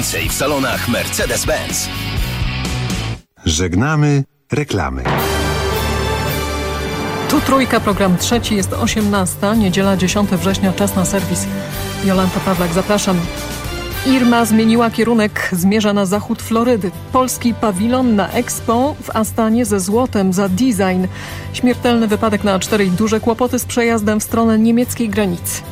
Więcej w salonach Mercedes-Benz. Żegnamy reklamy. Tu Trójka, program trzeci, jest 18, niedziela 10 września, czas na serwis. Jolanta Pawlak, zapraszam. Irma zmieniła kierunek, zmierza na zachód Florydy. Polski pawilon na Expo w Astanie ze złotem za design. Śmiertelny wypadek na A4 i duże kłopoty z przejazdem w stronę niemieckiej granicy.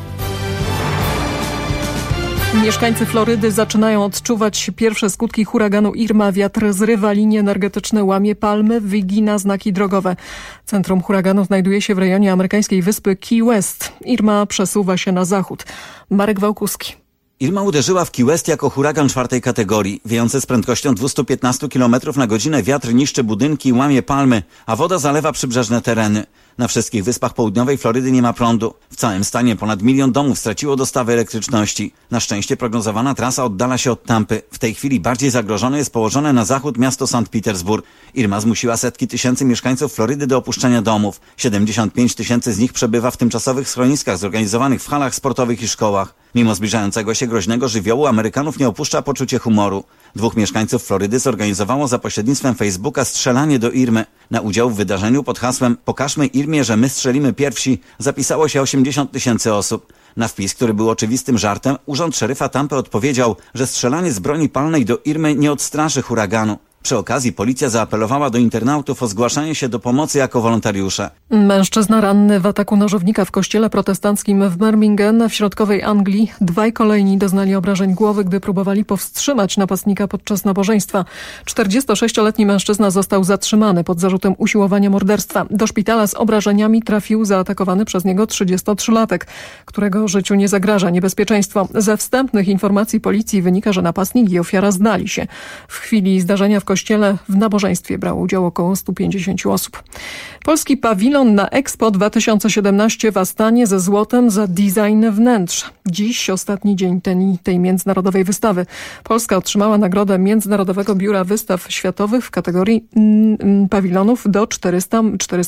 Mieszkańcy Florydy zaczynają odczuwać pierwsze skutki huraganu Irma. Wiatr zrywa linie energetyczne, łamie palmy, wygina znaki drogowe. Centrum huraganu znajduje się w rejonie amerykańskiej wyspy Key West. Irma przesuwa się na zachód. Marek Wałkuski. Irma uderzyła w Key West jako huragan 4. kategorii. Wiejący z prędkością 215 km na godzinę wiatr niszczy budynki i łamie palmy, a woda zalewa przybrzeżne tereny. Na wszystkich wyspach południowej Florydy nie ma prądu. W całym stanie ponad 1 milion domów straciło dostawy elektryczności. Na szczęście prognozowana trasa oddala się od Tampy. W tej chwili bardziej zagrożone jest położone na zachód miasto St. Petersburg. Irma zmusiła setki tysięcy mieszkańców Florydy do opuszczenia domów. 75 tysięcy z nich przebywa w tymczasowych schroniskach zorganizowanych w halach sportowych i szkołach. Mimo zbliżającego się groźnego żywiołu Amerykanów nie opuszcza poczucie humoru. 2 mieszkańców Florydy zorganizowało za pośrednictwem Facebooka strzelanie do Irmy. Na udział w wydarzeniu pod hasłem "Pokażmy Irmie, że my strzelimy pierwsi" zapisało się 80 tysięcy osób. Na wpis, który był oczywistym żartem, urząd szeryfa Tampy odpowiedział, że strzelanie z broni palnej do Irmy nie odstraszy huraganu. Przy okazji policja zaapelowała do internautów o zgłaszanie się do pomocy jako wolontariusze. Mężczyzna ranny w ataku nożownika w kościele protestanckim w Birmingham w środkowej Anglii. 2 kolejni doznali obrażeń głowy, gdy próbowali powstrzymać napastnika podczas nabożeństwa. 46-letni mężczyzna został zatrzymany pod zarzutem usiłowania morderstwa. Do szpitala z obrażeniami trafił zaatakowany przez niego 33-latek, którego życiu nie zagraża niebezpieczeństwo. Ze wstępnych informacji policji wynika, że napastnik i ofiara znali się. W chwili zdarzenia w kościele w nabożeństwie brało udział około 150 osób. Polski pawilon na Expo 2017 w Astanie ze złotem za design wnętrz. Dziś ostatni dzień tej międzynarodowej wystawy. Polska otrzymała nagrodę Międzynarodowego Biura Wystaw Światowych w kategorii pawilonów do 400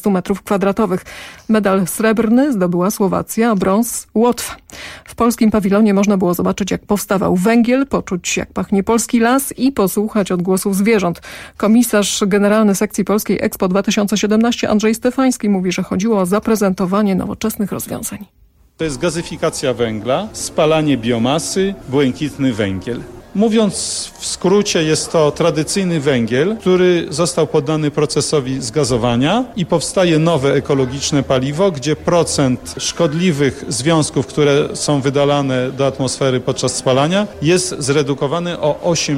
m2. Medal srebrny zdobyła Słowacja, a brąz Łotwa. W polskim pawilonie można było zobaczyć, jak powstawał węgiel, poczuć, jak pachnie polski las i posłuchać odgłosów zwierząt. Komisarz generalny sekcji polskiej Expo 2017 Andrzej Stefański mówi, że chodziło o zaprezentowanie nowoczesnych rozwiązań. To jest gazyfikacja węgla, spalanie biomasy, błękitny węgiel. Mówiąc w skrócie, jest to tradycyjny węgiel, który został poddany procesowi zgazowania i powstaje nowe ekologiczne paliwo, gdzie procent szkodliwych związków, które są wydalane do atmosfery podczas spalania, jest zredukowany o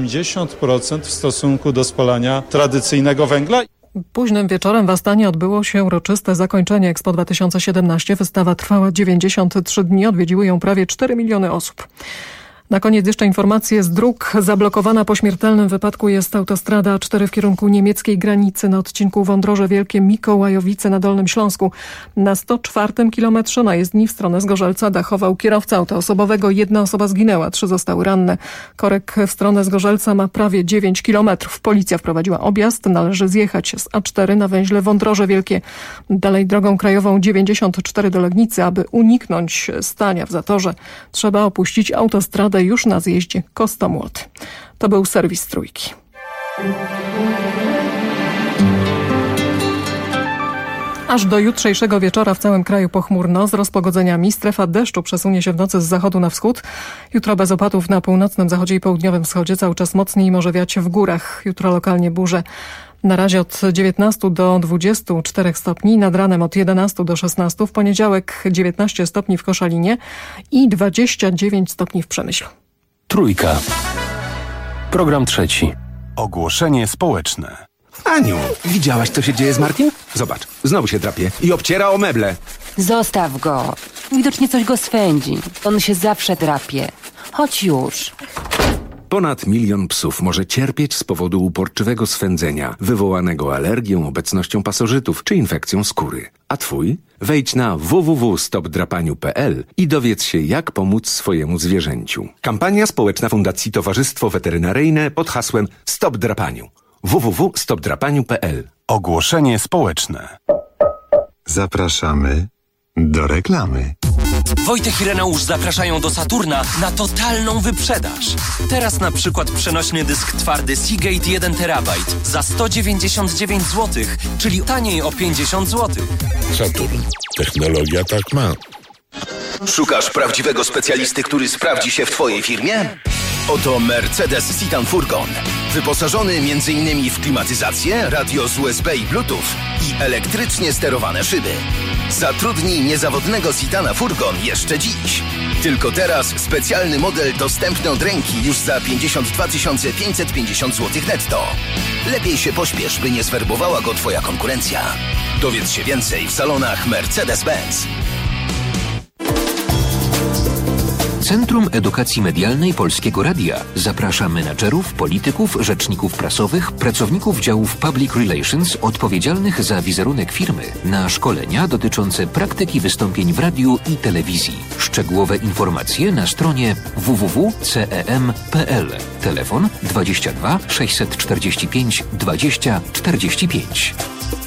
80% w stosunku do spalania tradycyjnego węgla. Późnym wieczorem w Astanie odbyło się uroczyste zakończenie Expo 2017. Wystawa trwała 93 dni, odwiedziły ją prawie 4 miliony osób. Na koniec jeszcze informacje z dróg. Zablokowana po śmiertelnym wypadku jest autostrada A4 w kierunku niemieckiej granicy na odcinku Wądroże Wielkie - Mikołajowice na Dolnym Śląsku. Na 104 kilometrze na jezdni w stronę Zgorzelca dachował kierowca auta osobowego. 1 osoba zginęła, 3 zostały ranne. Korek w stronę Zgorzelca ma prawie 9 kilometrów. Policja wprowadziła objazd. Należy zjechać z A4 na węźle Wądroże Wielkie. Dalej drogą krajową 94 do Legnicy. Aby uniknąć stania w zatorze, trzeba opuścić autostradę już na zjeździe Kostomłot. To był serwis Trójki. Aż do jutrzejszego wieczora w całym kraju pochmurno z rozpogodzeniami. Strefa deszczu przesunie się w nocy z zachodu na wschód. Jutro bez opadów na północnym zachodzie i południowym wschodzie. Cały czas mocniej może wiać w górach. Jutro lokalnie burze. Na razie od 19 do 24 stopni, nad ranem od 11 do 16, w poniedziałek 19 stopni w Koszalinie i 29 stopni w Przemyślu. Trójka. Program trzeci. Ogłoszenie społeczne. Aniu, widziałaś, co się dzieje z Martim? Zobacz, znowu się drapie i obciera o meble. Zostaw go. Widocznie coś go swędzi. On się zawsze drapie. Chodź już. Ponad 1 milion psów może cierpieć z powodu uporczywego swędzenia, wywołanego alergią, obecnością pasożytów czy infekcją skóry. A twój? Wejdź na www.stopdrapaniu.pl i dowiedz się, jak pomóc swojemu zwierzęciu. Kampania społeczna Fundacji Towarzystwo Weterynaryjne pod hasłem Stop Drapaniu. www.stopdrapaniu.pl. Ogłoszenie społeczne. Zapraszamy do reklamy. Wojtek i Reneusz zapraszają do Saturna na totalną wyprzedaż. Teraz na przykład przenośny dysk twardy Seagate 1 TB za 199 zł, czyli taniej o 50 zł. Saturn. Technologia tak ma. Szukasz prawdziwego specjalisty, który sprawdzi się w Twojej firmie? Oto Mercedes Citan Furgon. Wyposażony m.in. w klimatyzację, radio z USB i Bluetooth i elektrycznie sterowane szyby. Zatrudnij niezawodnego Citana Furgon jeszcze dziś. Tylko teraz specjalny model dostępny od ręki już za 52 550 zł netto. Lepiej się pośpiesz, by nie zwerbowała go Twoja konkurencja. Dowiedz się więcej w salonach Mercedes-Benz. Centrum Edukacji Medialnej Polskiego Radia zaprasza menadżerów, polityków, rzeczników prasowych, pracowników działów Public Relations odpowiedzialnych za wizerunek firmy na szkolenia dotyczące praktyki wystąpień w radiu i telewizji. Szczegółowe informacje na stronie www.cem.pl. Telefon 22 645 20 45.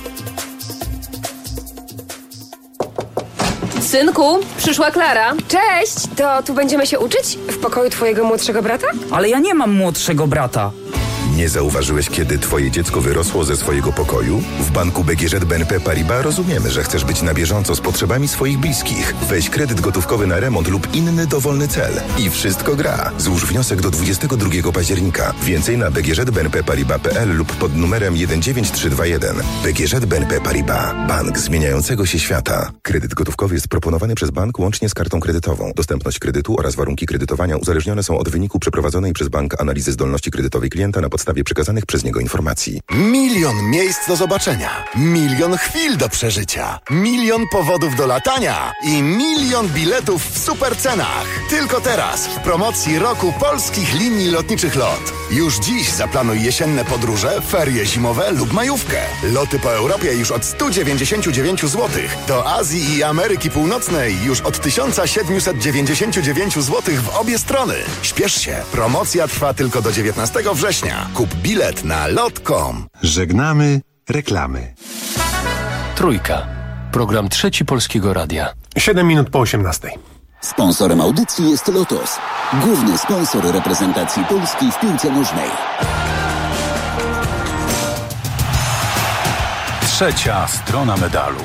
Synku, przyszła Klara. Cześć! To tu będziemy się uczyć? W pokoju twojego młodszego brata? Ale ja nie mam młodszego brata. Nie zauważyłeś, kiedy twoje dziecko wyrosło ze swojego pokoju? W banku BGŻ BNP Paribas rozumiemy, że chcesz być na bieżąco z potrzebami swoich bliskich. Weź kredyt gotówkowy na remont lub inny dowolny cel. I wszystko gra. Złóż wniosek do 22 października. Więcej na bgżbnpparibas.pl lub pod numerem 19321. BGŻ BNP Paribas. Bank zmieniającego się świata. Kredyt gotówkowy jest proponowany przez bank łącznie z kartą kredytową. Dostępność kredytu oraz warunki kredytowania uzależnione są od wyniku przeprowadzonej przez bank analizy zdolności kredytowej klienta na podstawie przekazanych przez niego informacji. 1 000 000 miejsc do zobaczenia, 1 000 000 chwil do przeżycia, 1 000 000 powodów do latania i 1 000 000 biletów w super cenach. Tylko teraz w promocji roku polskich linii lotniczych LOT. Już dziś zaplanuj jesienne podróże, ferie zimowe lub majówkę. Loty po Europie już od 199 zł. Do Azji i Ameryki Północnej już od 1799 zł w obie strony. Śpiesz się, promocja trwa tylko do 19 września. Kup bilet na lot.com. Żegnamy reklamy. Trójka. Program trzeci Polskiego Radia. 7 minut po 18. Sponsorem audycji jest Lotos, główny sponsor reprezentacji Polski w piłce nożnej. Trzecia strona medalu.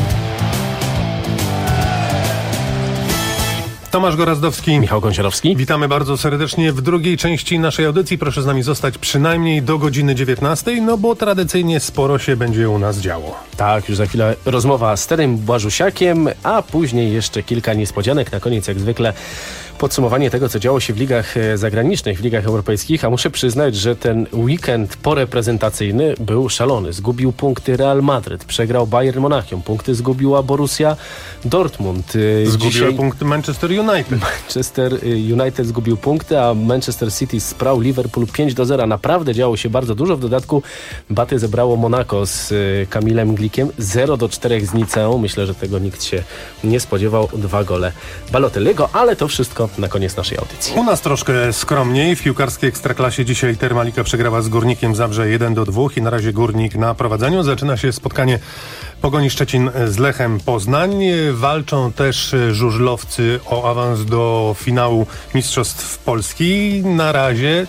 Tomasz Gorazdowski, Michał Gąsiorowski. Witamy bardzo serdecznie w drugiej części naszej audycji. Proszę z nami zostać przynajmniej do godziny 19, no bo tradycyjnie sporo się będzie u nas działo. Tak, już za chwilę rozmowa z Terem Błażusiakiem, a później jeszcze kilka niespodzianek. Na koniec jak zwykle podsumowanie tego, co działo się w ligach zagranicznych, w ligach europejskich, a muszę przyznać, że ten weekend poreprezentacyjny był szalony. Zgubił punkty Real Madryt, przegrał Bayern Monachium, punkty zgubiła Borussia Dortmund. Zgubiły punkty Manchester United. Manchester United zgubił punkty, a Manchester City sprał Liverpool 5-0. Naprawdę działo się bardzo dużo. W dodatku baty zebrało Monaco z Kamilem Glikiem 0-4 z Niceą. Myślę, że tego nikt się nie spodziewał. 2 gole Balotelliego, ale to wszystko na koniec naszej audycji. U nas troszkę skromniej. W piłkarskiej Ekstraklasie dzisiaj Termalika przegrała z Górnikiem Zabrze 1-2 i na razie Górnik na prowadzeniu. Zaczyna się spotkanie Pogoni Szczecin z Lechem Poznań. Walczą też żużlowcy o awans do finału Mistrzostw Polski. Na razie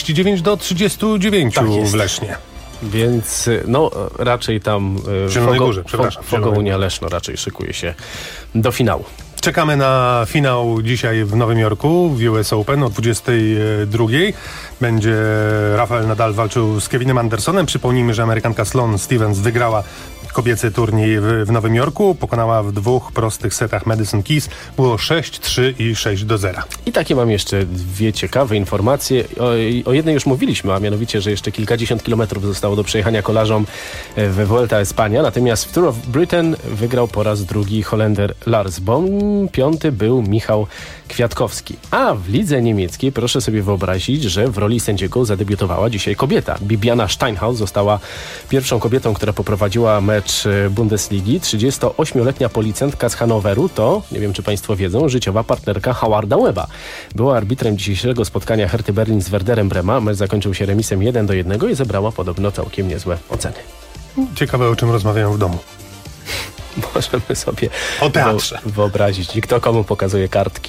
39-39 tak w Lesznie. Więc no raczej tam Fogounia Leszno raczej szykuje się do finału. Czekamy na finał dzisiaj w Nowym Jorku w US Open o 22. Będzie Rafael Nadal walczył z Kevinem Andersonem. Przypomnijmy, że Amerykanka Sloane Stephens wygrała kobiecy turniej w Nowym Jorku. Pokonała w 2 prostych setach Madison Keys. Było 6-3 i 6-0. I takie mam jeszcze 2 ciekawe informacje. O jednej już mówiliśmy, a mianowicie, że jeszcze kilkadziesiąt kilometrów zostało do przejechania kolarzom we Vuelta Espania. Natomiast w Tour of Britain wygrał po raz drugi Holender Lars Boom. 5. był Michał Kwiatkowski. A w lidze niemieckiej proszę sobie wyobrazić, że w roli sędziego zadebiutowała dzisiaj kobieta. Bibiana Steinhaus została pierwszą kobietą, która poprowadziła mecz Bundesligi. 38-letnia policjantka z Hanoweru to, nie wiem czy Państwo wiedzą, życiowa partnerka Howarda Webba. Była arbitrem dzisiejszego spotkania Herty Berlin z Werderem Brema. Mecz zakończył się remisem 1-1 i zebrała podobno całkiem niezłe oceny. Ciekawe, o czym rozmawiają w domu. możemy sobie o teatrze wyobrazić. I kto komu pokazuje kartki.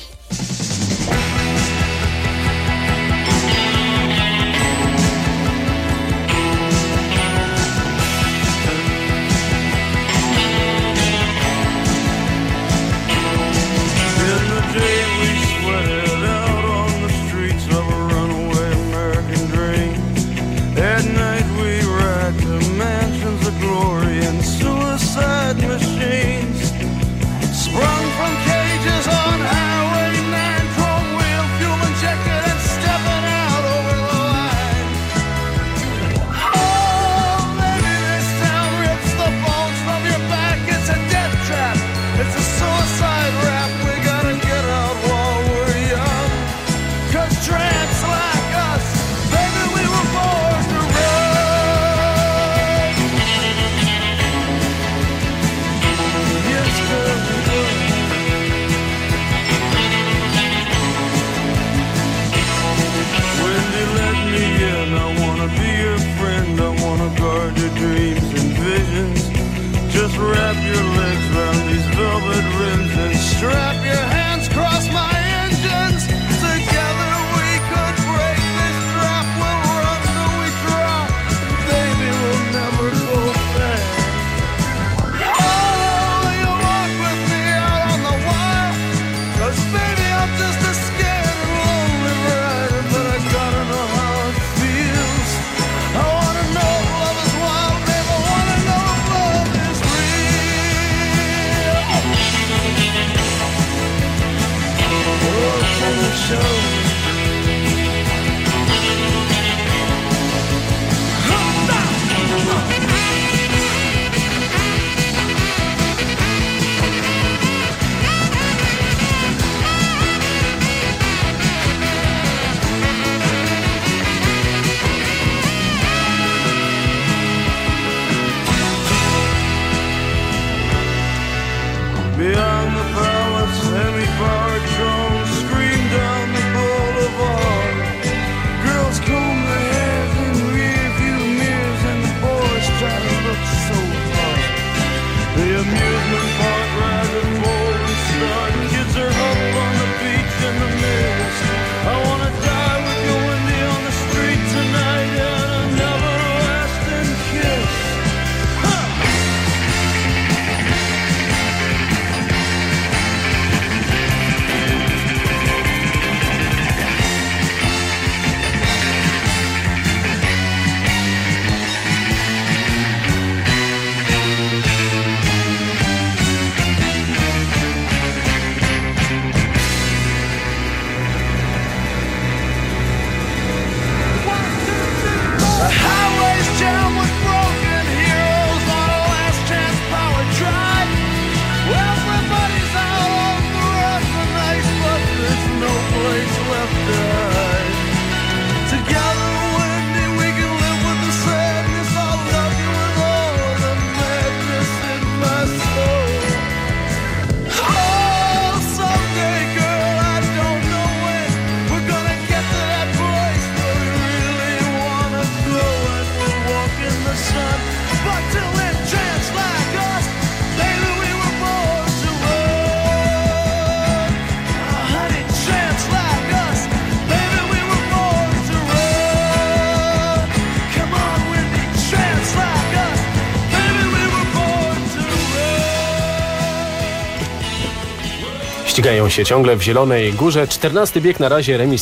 Ścigają się ciągle w Zielonej Górze. 14 bieg na razie, remis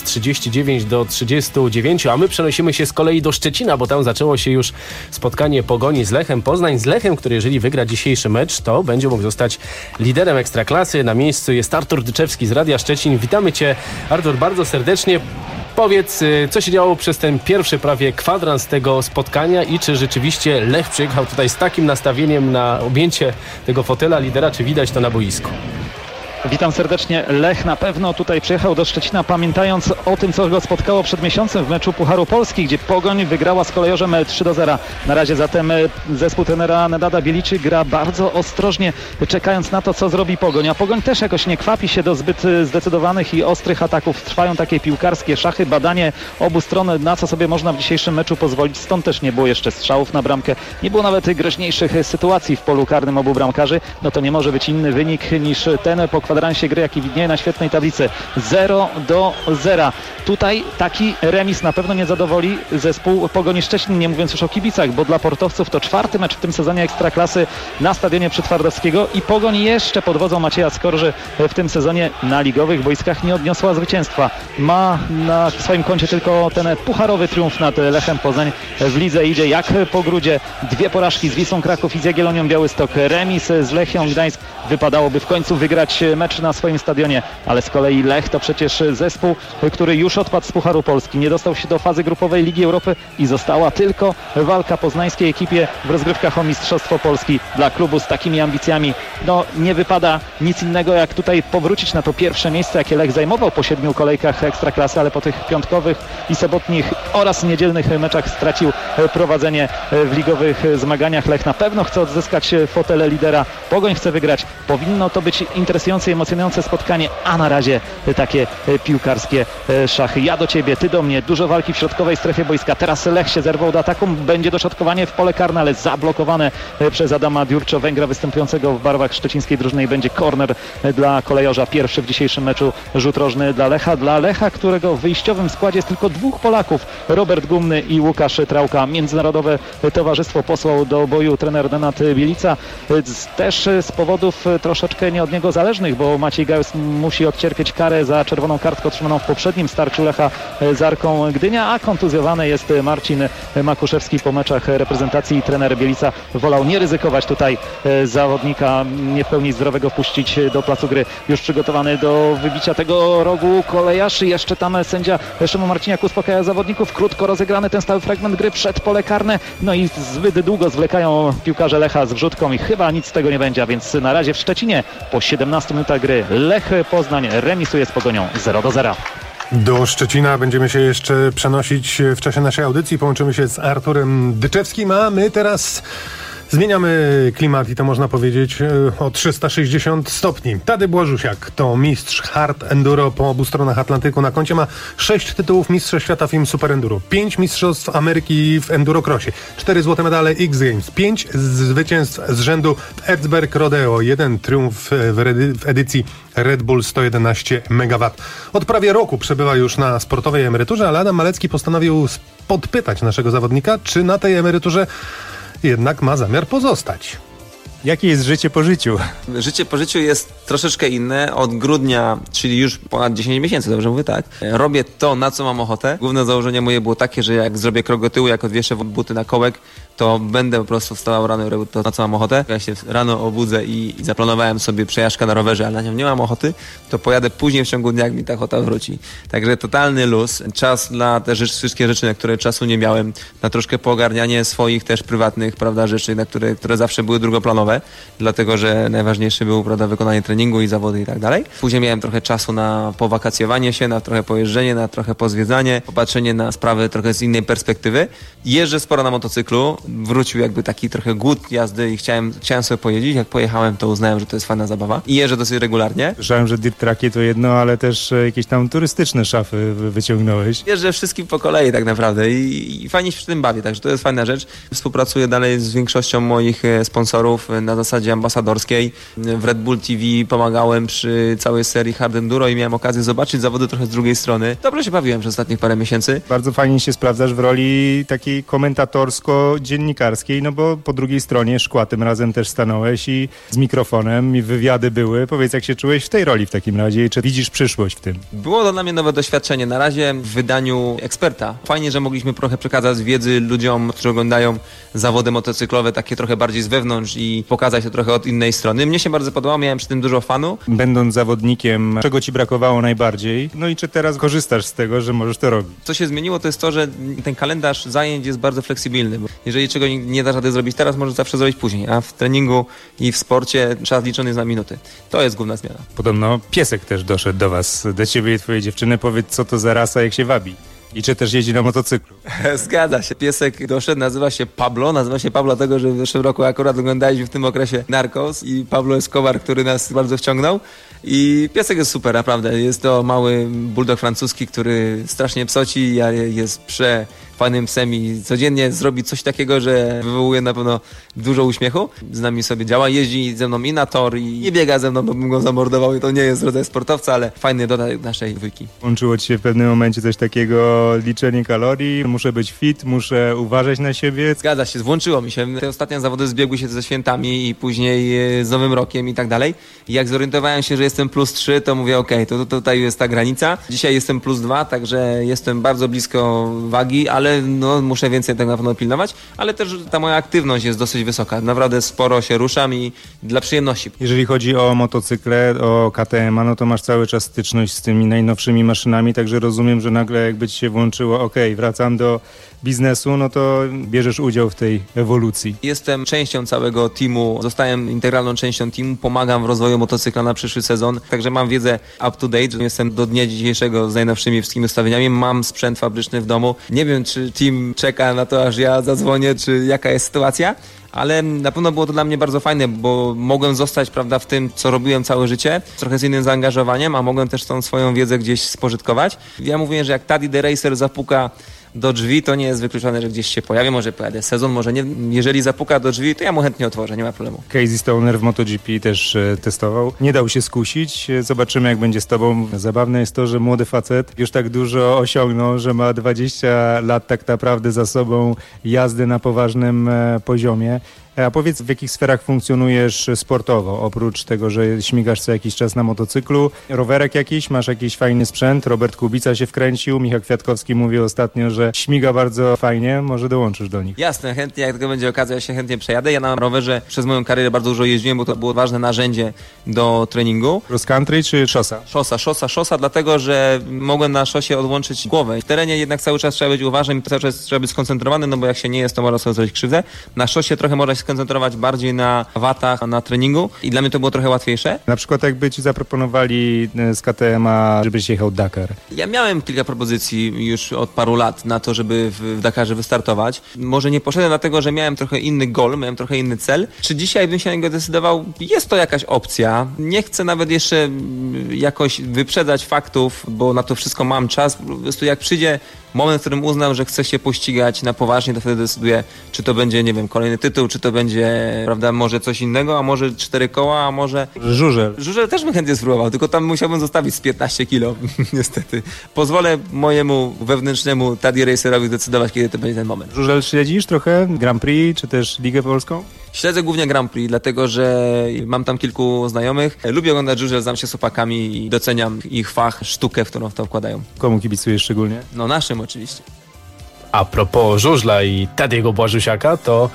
39-39, a my przenosimy się z kolei do Szczecina, bo tam zaczęło się już spotkanie Pogoni z Lechem Poznań. Z Lechem, który jeżeli wygra dzisiejszy mecz, to będzie mógł zostać liderem Ekstraklasy. Na miejscu jest Artur Dyczewski z Radia Szczecin. Witamy Cię, Artur, bardzo serdecznie. Powiedz, co się działo przez ten pierwszy prawie kwadrans tego spotkania i czy rzeczywiście Lech przyjechał tutaj z takim nastawieniem na objęcie tego fotela lidera, czy widać to na boisku? Witam serdecznie. Lech na pewno tutaj przyjechał do Szczecina, pamiętając o tym, co go spotkało przed miesiącem w meczu Pucharu Polski, gdzie Pogoń wygrała z Kolejorzem 3-0. Na razie zatem zespół trenera Nedada Bieliczy gra bardzo ostrożnie, czekając na to, co zrobi Pogoń. A Pogoń też jakoś nie kwapi się do zbyt zdecydowanych i ostrych ataków. Trwają takie piłkarskie szachy, badanie obu stron, na co sobie można w dzisiejszym meczu pozwolić. Stąd też nie było jeszcze strzałów na bramkę. Nie było nawet groźniejszych sytuacji w polu karnym obu bramkarzy. No to nie może być inny wynik niż ten po kwadransie gry, jaki widnieje na świetnej tablicy. 0-0. Tutaj taki remis na pewno nie zadowoli zespół Pogoni Szczecin, nie mówiąc już o kibicach, bo dla portowców to 4. mecz w tym sezonie Ekstraklasy na stadionie Przytwardowskiego i Pogoń jeszcze pod wodzą Macieja Skorży w tym sezonie na ligowych boiskach nie odniosła zwycięstwa. Ma na swoim koncie tylko ten pucharowy triumf nad Lechem Poznań. W lidze idzie jak po grudzie. 2 porażki z Wisłą Kraków i z Jagiellonią Białystok. Remis z Lechią Gdańsk. Wypadałoby w końcu wygrać mecz na swoim stadionie, ale z kolei Lech to przecież zespół, który już odpadł z Pucharu Polski. Nie dostał się do fazy grupowej Ligi Europy i została tylko walka poznańskiej ekipie w rozgrywkach o Mistrzostwo Polski. Dla klubu z takimi ambicjami no nie wypada nic innego jak tutaj powrócić na to pierwsze miejsce, jakie Lech zajmował po 7 kolejkach Ekstraklasy, ale po tych piątkowych i sobotnich oraz niedzielnych meczach stracił prowadzenie w ligowych zmaganiach. Lech na pewno chce odzyskać fotel lidera. Pogoń chce wygrać. Powinno to być interesujące i emocjonujące spotkanie, a na razie takie piłkarskie szachy. Ja do ciebie, ty do mnie. Dużo walki w środkowej strefie boiska. Teraz Lech się zerwał do ataku. Będzie dośrodkowanie w pole karne, ale zablokowane przez Adama Diurczo, Węgra występującego w barwach szczecińskiej drużyny i będzie korner dla Kolejorza. Pierwszy w dzisiejszym meczu rzut rożny dla Lecha. Dla Lecha, którego w wyjściowym składzie jest tylko 2 Polaków. Robert Gumny i Łukasz Trałka. Międzynarodowe towarzystwo posłał do boju trener Nenad Bielica. Też z powodów troszeczkę nie od niego zależnych, bo Maciej Gajos musi odcierpieć karę za czerwoną kartkę otrzymaną w poprzednim starciu Lecha z Arką Gdynia, a kontuzjowany jest Marcin Makuszewski po meczach reprezentacji. Trener Bielica wolał nie ryzykować tutaj zawodnika, nie w pełni zdrowego puścić do placu gry. Już przygotowany do wybicia tego rogu kolejarz. Jeszcze tam sędzia Szymon Marciniak uspokaja zawodników. Krótko rozegrany ten stały fragment gry przed pole karne. No i zbyt długo zwlekają piłkarze Lecha z wrzutką i chyba nic z tego nie będzie, a więc na razie w Szczecinie po 17 minutach gry Lech Poznań remisuje z Pogonią 0-0. Do Szczecina będziemy się jeszcze przenosić w czasie naszej audycji. Połączymy się z Arturem Dyczewskim, a my teraz zmieniamy klimat i to można powiedzieć o 360 stopni. Tadej Błażusiak to mistrz hard enduro po obu stronach Atlantyku. Na koncie ma 6 tytułów mistrza świata FIM Super Enduro, 5 mistrzostw Ameryki w endurocrossie, 4 złote medale X Games, 5 zwycięstw z rzędu w Erzberg Rodeo, 1 triumf w edycji Red Bull 111 MW. Od prawie roku przebywa już na sportowej emeryturze, ale Adam Malecki postanowił podpytać naszego zawodnika, czy na tej emeryturze jednak ma zamiar pozostać. Jakie jest życie po życiu? Życie po życiu jest troszeczkę inne. Od grudnia, czyli już ponad 10 miesięcy, dobrze mówię, tak? Robię to, na co mam ochotę. Główne założenie moje było takie, że jak zrobię krok do tyłu, jak odwieszę buty na kołek, to będę po prostu wstawał rano i robił to, na co mam ochotę. Ja się rano obudzę i zaplanowałem sobie przejażdżkę na rowerze, ale na nią nie mam ochoty, to pojadę później w ciągu dnia, jak mi ta ochota wróci. Także totalny luz. Czas na te wszystkie rzeczy, na które czasu nie miałem, na troszkę poogarnianie swoich też prywatnych, prawda, rzeczy, na które zawsze były drugoplanowe, dlatego że najważniejsze było, prawda, wykonanie treningu i zawody i tak dalej. Później miałem trochę czasu na powakacjowanie się, na trochę pojeżdżenie, na trochę pozwiedzanie, popatrzenie na sprawy trochę z innej perspektywy. Jeżdżę sporo na motocyklu. Wrócił jakby taki trochę głód jazdy i chciałem sobie pojeździć. Jak pojechałem, to uznałem, że to jest fajna zabawa i jeżdżę dosyć regularnie. Słyszałem, że dirt tracki to jedno, ale też jakieś tam turystyczne szafy wyciągnąłeś. Jeżdżę wszystkim po kolei tak naprawdę i fajnie się przy tym bawię, także to jest fajna rzecz. Współpracuję dalej z większością moich sponsorów na zasadzie ambasadorskiej. W Red Bull TV pomagałem przy całej serii Hard Enduro i miałem okazję zobaczyć zawody trochę z drugiej strony. Dobrze się bawiłem przez ostatnich parę miesięcy. Bardzo fajnie się sprawdzasz w roli takiej komentatorsko-dziennikarskiej, no bo po drugiej stronie szkła tym razem też stanąłeś i z mikrofonem i wywiady były. Powiedz, jak się czułeś w tej roli w takim razie i czy widzisz przyszłość w tym? Było to dla mnie nowe doświadczenie. Na razie w wydaniu eksperta. Fajnie, że mogliśmy trochę przekazać wiedzy ludziom, którzy oglądają zawody motocyklowe, takie trochę bardziej z wewnątrz i pokazać to trochę od innej strony. Mnie się bardzo podobało, miałem przy tym dużo fanu. Będąc zawodnikiem, czego ci brakowało najbardziej? No i czy teraz korzystasz z tego, że możesz to robić? Co się zmieniło, to jest to, że ten kalendarz zajęć jest bardzo fleksybelny. Bo jeżeli czego nie dasz rady zrobić teraz, możesz zawsze zrobić później, a w treningu i w sporcie czas liczony jest na minuty. To jest główna zmiana. Podobno piesek też doszedł do was, do ciebie i twojej dziewczyny. Powiedz, co to za rasa, jak się wabi? I czy też jeździ na motocyklu? Zgadza się. Piesek doszedł, nazywa się Pablo. Nazywa się Pablo dlatego, że w zeszłym roku akurat oglądaliśmy w tym okresie Narcos i Pablo Escobar, który nas bardzo wciągnął. I piesek jest super, naprawdę. Jest to mały bulldog francuski, który strasznie psoci, jest fajnym psem i codziennie zrobi coś takiego, że wywołuje na pewno dużo uśmiechu. Z nami sobie działa, jeździ ze mną i na tor i nie biega ze mną, bo bym go zamordował i to nie jest rodzaj sportowca, ale fajny dodatek naszej dwójki. Łączyło ci się w pewnym momencie coś takiego, liczenie kalorii, muszę być fit, muszę uważać na siebie. Zgadza się, włączyło mi się. Te ostatnie zawody zbiegły się ze świętami i później z Nowym Rokiem i tak dalej. I jak zorientowałem się, że jestem +3, to mówię okej, to tutaj jest ta granica. Dzisiaj jestem +2, także jestem bardzo blisko wagi, ale no, muszę więcej tego na pewno pilnować, ale też ta moja aktywność jest dosyć wysoka. Naprawdę sporo się ruszam i dla przyjemności. Jeżeli chodzi o motocykle, o KTM, no to masz cały czas styczność z tymi najnowszymi maszynami, także rozumiem, że nagle jakby ci się włączyło, wracam do biznesu, no to bierzesz udział w tej ewolucji. Jestem częścią całego teamu, zostałem integralną częścią teamu, pomagam w rozwoju motocykla na przyszły sezon, także mam wiedzę up to date, jestem do dnia dzisiejszego z najnowszymi wszystkimi ustawieniami, mam sprzęt fabryczny w domu. Nie wiem, czy team czeka na to, aż ja zadzwonię, czy jaka jest sytuacja, ale na pewno było to dla mnie bardzo fajne, bo mogłem zostać, prawda, w tym, co robiłem całe życie, trochę z innym zaangażowaniem, a mogłem też tą swoją wiedzę gdzieś spożytkować. Ja mówię, że jak Taddy the Racer zapuka do drzwi, to nie jest wykluczone, że gdzieś się pojawi, może pojadę sezon, może nie. Jeżeli zapuka do drzwi, to ja mu chętnie otworzę, nie ma problemu. Casey Stoner w MotoGP też testował. Nie dał się skusić. Zobaczymy, jak będzie z tobą. Zabawne jest to, że młody facet już tak dużo osiągnął, że ma 20 lat tak naprawdę za sobą jazdy na poważnym poziomie. A powiedz, w jakich sferach funkcjonujesz sportowo? Oprócz tego, że śmigasz co jakiś czas na motocyklu, rowerek jakiś, masz jakiś fajny sprzęt, Robert Kubica się wkręcił, Michał Kwiatkowski mówił ostatnio, że śmiga bardzo fajnie, może dołączysz do nich. Jasne, chętnie, jak tylko będzie okazja, ja się chętnie przejadę. Ja na rowerze przez moją karierę bardzo dużo jeździłem, bo to było ważne narzędzie do treningu. Cross country czy szosa? Szosa, dlatego, że mogłem na szosie odłączyć głowę. W terenie jednak cały czas trzeba być uważnym i cały czas trzeba być skoncentrowany, no bo jak się nie jest, to można sobie zrobić krzywdę. Na szosie trochę można się skoncentrować bardziej na watach, na treningu i dla mnie to było trochę łatwiejsze. Na przykład jakby ci zaproponowali z KTM-a, żebyś jechał Dakar. Ja miałem kilka propozycji już od paru lat na to, żeby w Dakarze wystartować. Może nie poszedłem dlatego, że miałem trochę inny goal, miałem trochę inny cel. Czy dzisiaj bym się na niego decydował? Jest to jakaś opcja. Nie chcę nawet jeszcze jakoś wyprzedzać faktów, bo na to wszystko mam czas. Po prostu jak przyjdzie moment, w którym uznam, że chcę się pościgać na poważnie, to wtedy decyduję, czy to będzie, nie wiem, kolejny tytuł, czy to będzie, prawda, może coś innego, a może 4 koła, a może... Żużel. Żużel też bym chętnie spróbował, tylko tam musiałbym zostawić z 15 kilo, niestety. Pozwolę mojemu wewnętrznemu Taddy Racerowi decydować, kiedy to będzie ten moment. Żużel śledzisz trochę? Grand Prix, czy też Ligę Polską? Śledzę głównie Grand Prix, dlatego że mam tam kilku znajomych. Lubię oglądać żużel, znam się z chłopakami i doceniam ich fach, sztukę, w którą w to wkładają. Komu kibicujesz szczególnie? No naszym oczywiście. A propos żużla i Taddy'ego Błażusiaka, to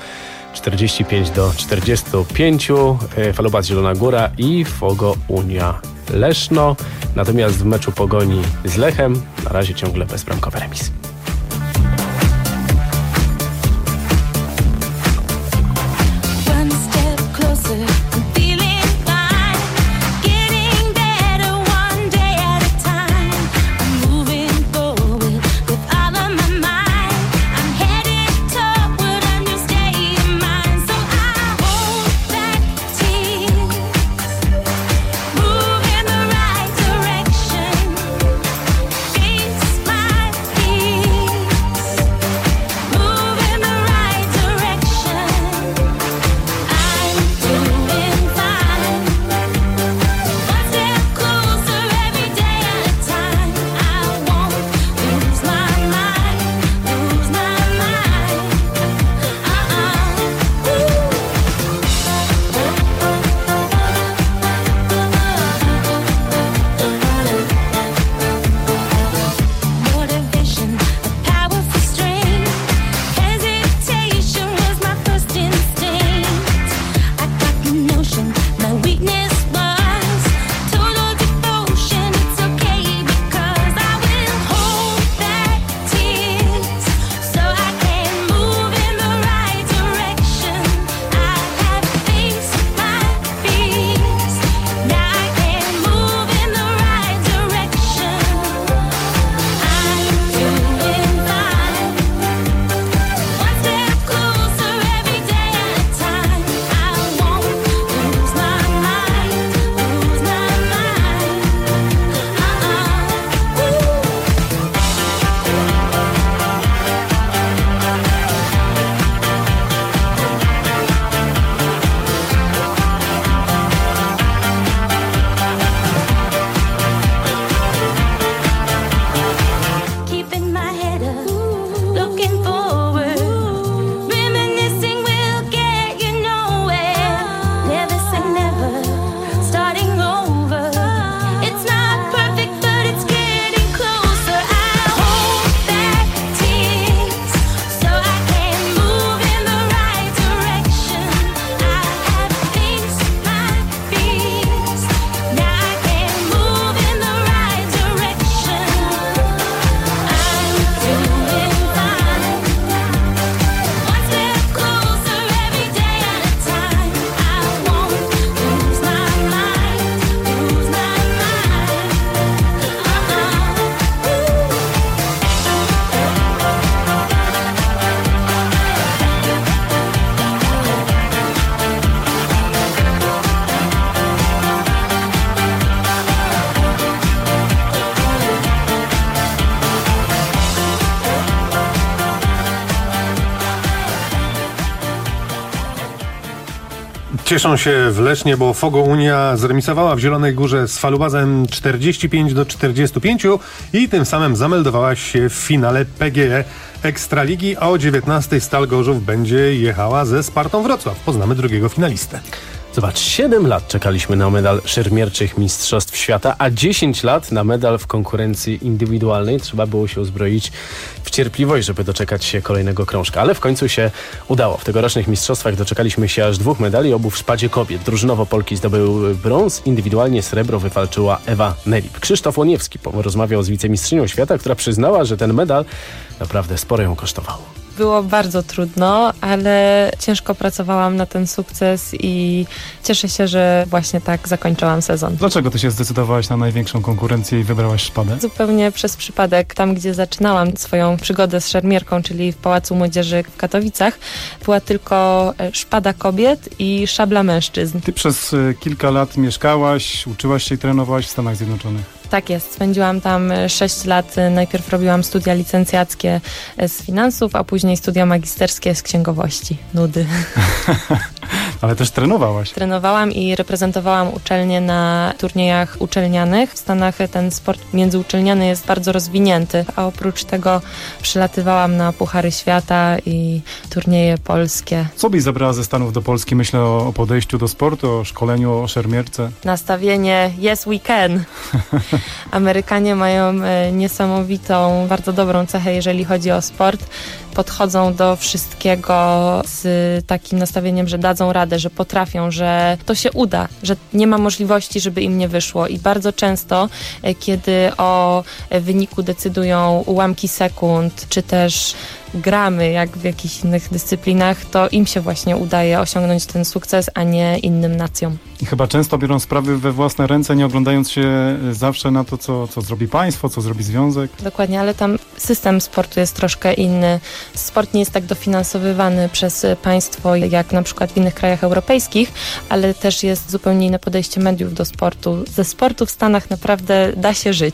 45-45, Falubac Zielona Góra i Fogo Unia Leszno. Natomiast w meczu Pogoni z Lechem na razie ciągle bezbramkowy remis. Direction. It's my Cieszą się w Lesznie, bo Fogo Unia zremisowała w Zielonej Górze z Falubazem 45-45 i tym samym zameldowała się w finale PGE Ekstraligi, a o 19:00 Stal Gorzów będzie jechała ze Spartą Wrocław. Poznamy drugiego finalistę. Zobacz, 7 lat czekaliśmy na medal szermierczych Mistrzostw Świata, a 10 lat na medal w konkurencji indywidualnej. Trzeba było się uzbroić w cierpliwość, żeby doczekać się kolejnego krążka. Ale w końcu się udało. W tegorocznych mistrzostwach doczekaliśmy się aż 2 medali, obu w szpadzie kobiet. Drużynowo Polki zdobyły brąz, indywidualnie srebro wywalczyła Ewa Nelip. Krzysztof Łoniewski rozmawiał z wicemistrzynią świata, która przyznała, że ten medal naprawdę sporo ją kosztował. Było bardzo trudno, ale ciężko pracowałam na ten sukces i cieszę się, że właśnie tak zakończyłam sezon. Dlaczego ty się zdecydowałaś na największą konkurencję i wybrałaś szpadę? Zupełnie przez przypadek. Tam, gdzie zaczynałam swoją przygodę z szermierką, czyli w Pałacu Młodzieży w Katowicach, była tylko szpada kobiet i szabla mężczyzn. Ty przez kilka lat mieszkałaś, uczyłaś się i trenowałaś w Stanach Zjednoczonych. Tak jest. Spędziłam tam 6 lat. Najpierw robiłam studia licencjackie z finansów, a później studia magisterskie z księgowości. Nudy. Ale też trenowałaś. Trenowałam i reprezentowałam uczelnię na turniejach uczelnianych. W Stanach ten sport międzyuczelniany jest bardzo rozwinięty, a oprócz tego przylatywałam na Puchary Świata i turnieje polskie. Co byś zabrała ze Stanów do Polski? Myślę o podejściu do sportu, o szkoleniu, o szermierce. Nastawienie yes we can. Amerykanie mają niesamowitą, bardzo dobrą cechę, jeżeli chodzi o sport. Podchodzą do wszystkiego z takim nastawieniem, że dadzą radę, że potrafią, że to się uda, że nie ma możliwości, żeby im nie wyszło. I bardzo często, kiedy o wyniku decydują ułamki sekund, czy też gramy, jak w jakichś innych dyscyplinach, to im się właśnie udaje osiągnąć ten sukces, a nie innym nacjom. I chyba często biorą sprawy we własne ręce, nie oglądając się zawsze na to, co zrobi państwo, co zrobi związek. Dokładnie, ale tam system sportu jest troszkę inny. Sport nie jest tak dofinansowywany przez państwo, jak na przykład w innych krajach europejskich, ale też jest zupełnie inne podejście mediów do sportu. Ze sportu w Stanach naprawdę da się żyć.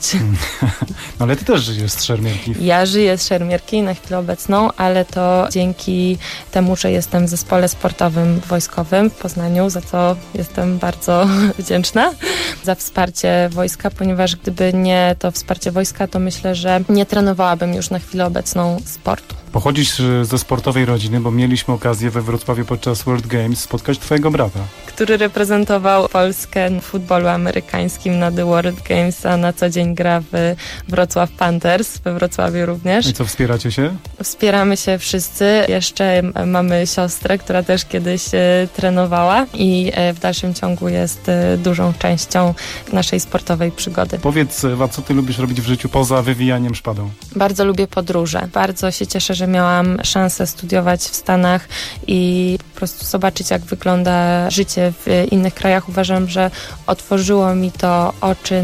Ale ty też żyjesz z szermierki. Ja żyję z szermierki na chwilę obecną, ale to dzięki temu, że jestem w zespole sportowym wojskowym w Poznaniu, za co jestem bardzo wdzięczna za wsparcie wojska, ponieważ gdyby nie to wsparcie wojska, to myślę, że nie trenowałabym już na chwilę obecną sportu. Pochodzisz ze sportowej rodziny, bo mieliśmy okazję we Wrocławiu podczas World Games spotkać twojego brata, który reprezentował Polskę w futbolu amerykańskim na The World Games, a na co dzień gra w Wrocław Panthers, we Wrocławiu również. I co, wspieracie się? Wspieramy się wszyscy. Jeszcze mamy siostrę, która też kiedyś trenowała i w dalszym ciągu jest dużą częścią naszej sportowej przygody. Powiedz, Ewa, co ty lubisz robić w życiu poza wywijaniem szpadą? Bardzo lubię podróże. Bardzo się cieszę, że miałam szansę studiować w Stanach i po prostu zobaczyć, jak wygląda życie w innych krajach. Uważam, że otworzyło mi to oczy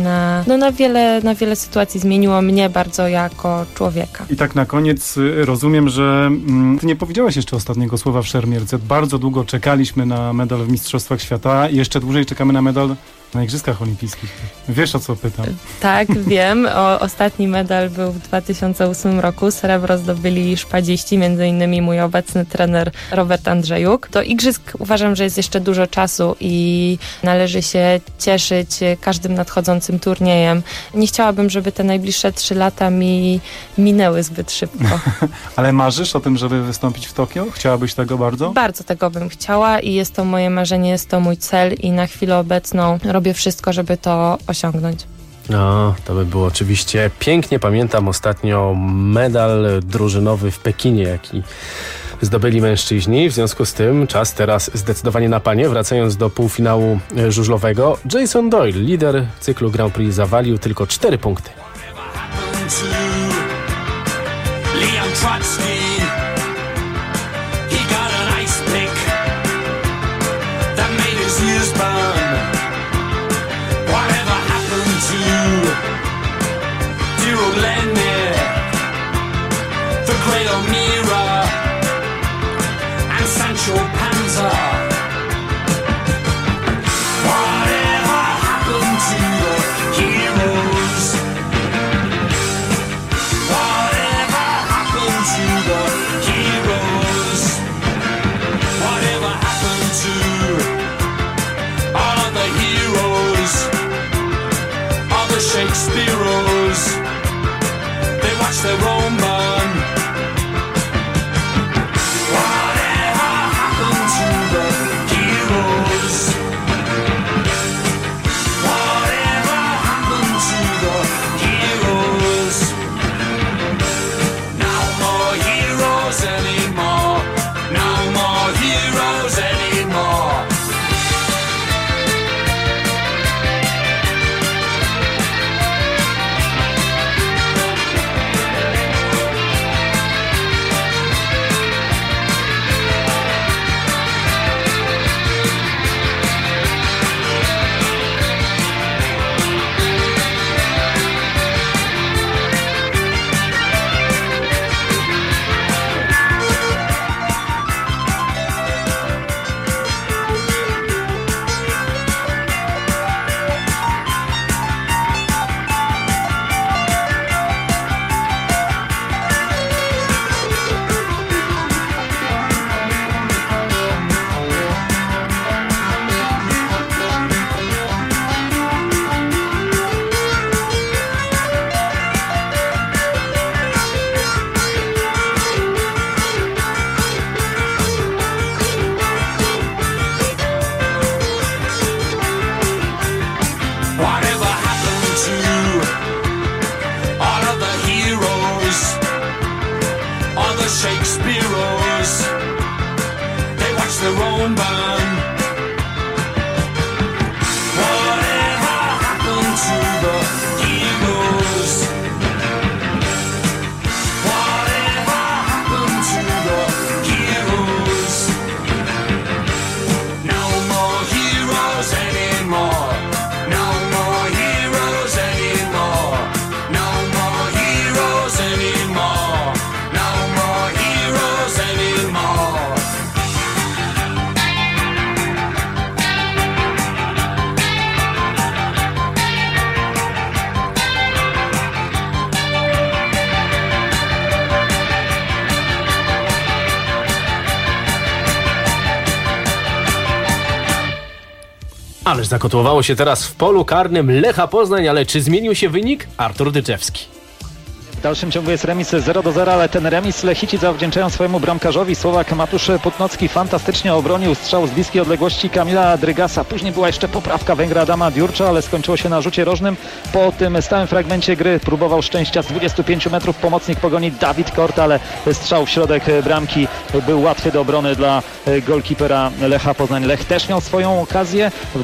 na wiele sytuacji. Zmieniło mnie bardzo jako człowieka. I tak na koniec rozumiem, że ty nie powiedziałaś jeszcze ostatniego słowa w szermierce. Bardzo długo czekaliśmy na medal w Mistrzostwach Świata i jeszcze dłużej czekamy na medal na Igrzyskach Olimpijskich. Wiesz, o co pytam? Tak, wiem. Ostatni medal był w 2008 roku. Srebro zdobyli szpadziści, między innymi mój obecny trener Robert Andrzejuk. Do Igrzysk uważam, że jest jeszcze dużo czasu i należy się cieszyć każdym nadchodzącym turniejem. Nie chciałabym, żeby te najbliższe 3 lata mi minęły zbyt szybko. Ale marzysz o tym, żeby wystąpić w Tokio? Chciałabyś tego bardzo? Bardzo tego bym chciała i jest to moje marzenie, jest to mój cel i na chwilę obecną robię wszystko, żeby to osiągnąć. No, to by było oczywiście pięknie. Pamiętam ostatnio medal drużynowy w Pekinie, jaki zdobyli mężczyźni. W związku z tym czas teraz zdecydowanie na panie. Wracając do półfinału żużlowego, Jason Doyle, lider cyklu Grand Prix, zawalił tylko 4 punkty. heroes. They watch their own burn. Whatever happened to the heroes? Whatever happened to the heroes? No more heroes anymore. No more heroes anymore. No more heroes anymore. No more heroes anymore. Ależ zakotłowało się teraz w polu karnym Lecha Poznań, ale czy zmienił się wynik? Artur Dyczewski. W dalszym ciągu jest remis 0-0, ale ten remis Lechici zawdzięczają swojemu bramkarzowi. Słowak Matusz Putnocki fantastycznie obronił strzał z bliskiej odległości Kamila Drygasa. Później była jeszcze poprawka Węgra Adama Diurcza, ale skończyło się na rzucie rożnym. Po tym stałym fragmencie gry próbował szczęścia z 25 metrów pomocnik Pogoni Dawid Kort, ale strzał w środek bramki był łatwy do obrony dla golkipera Lecha Poznań. Lech też miał swoją okazję. W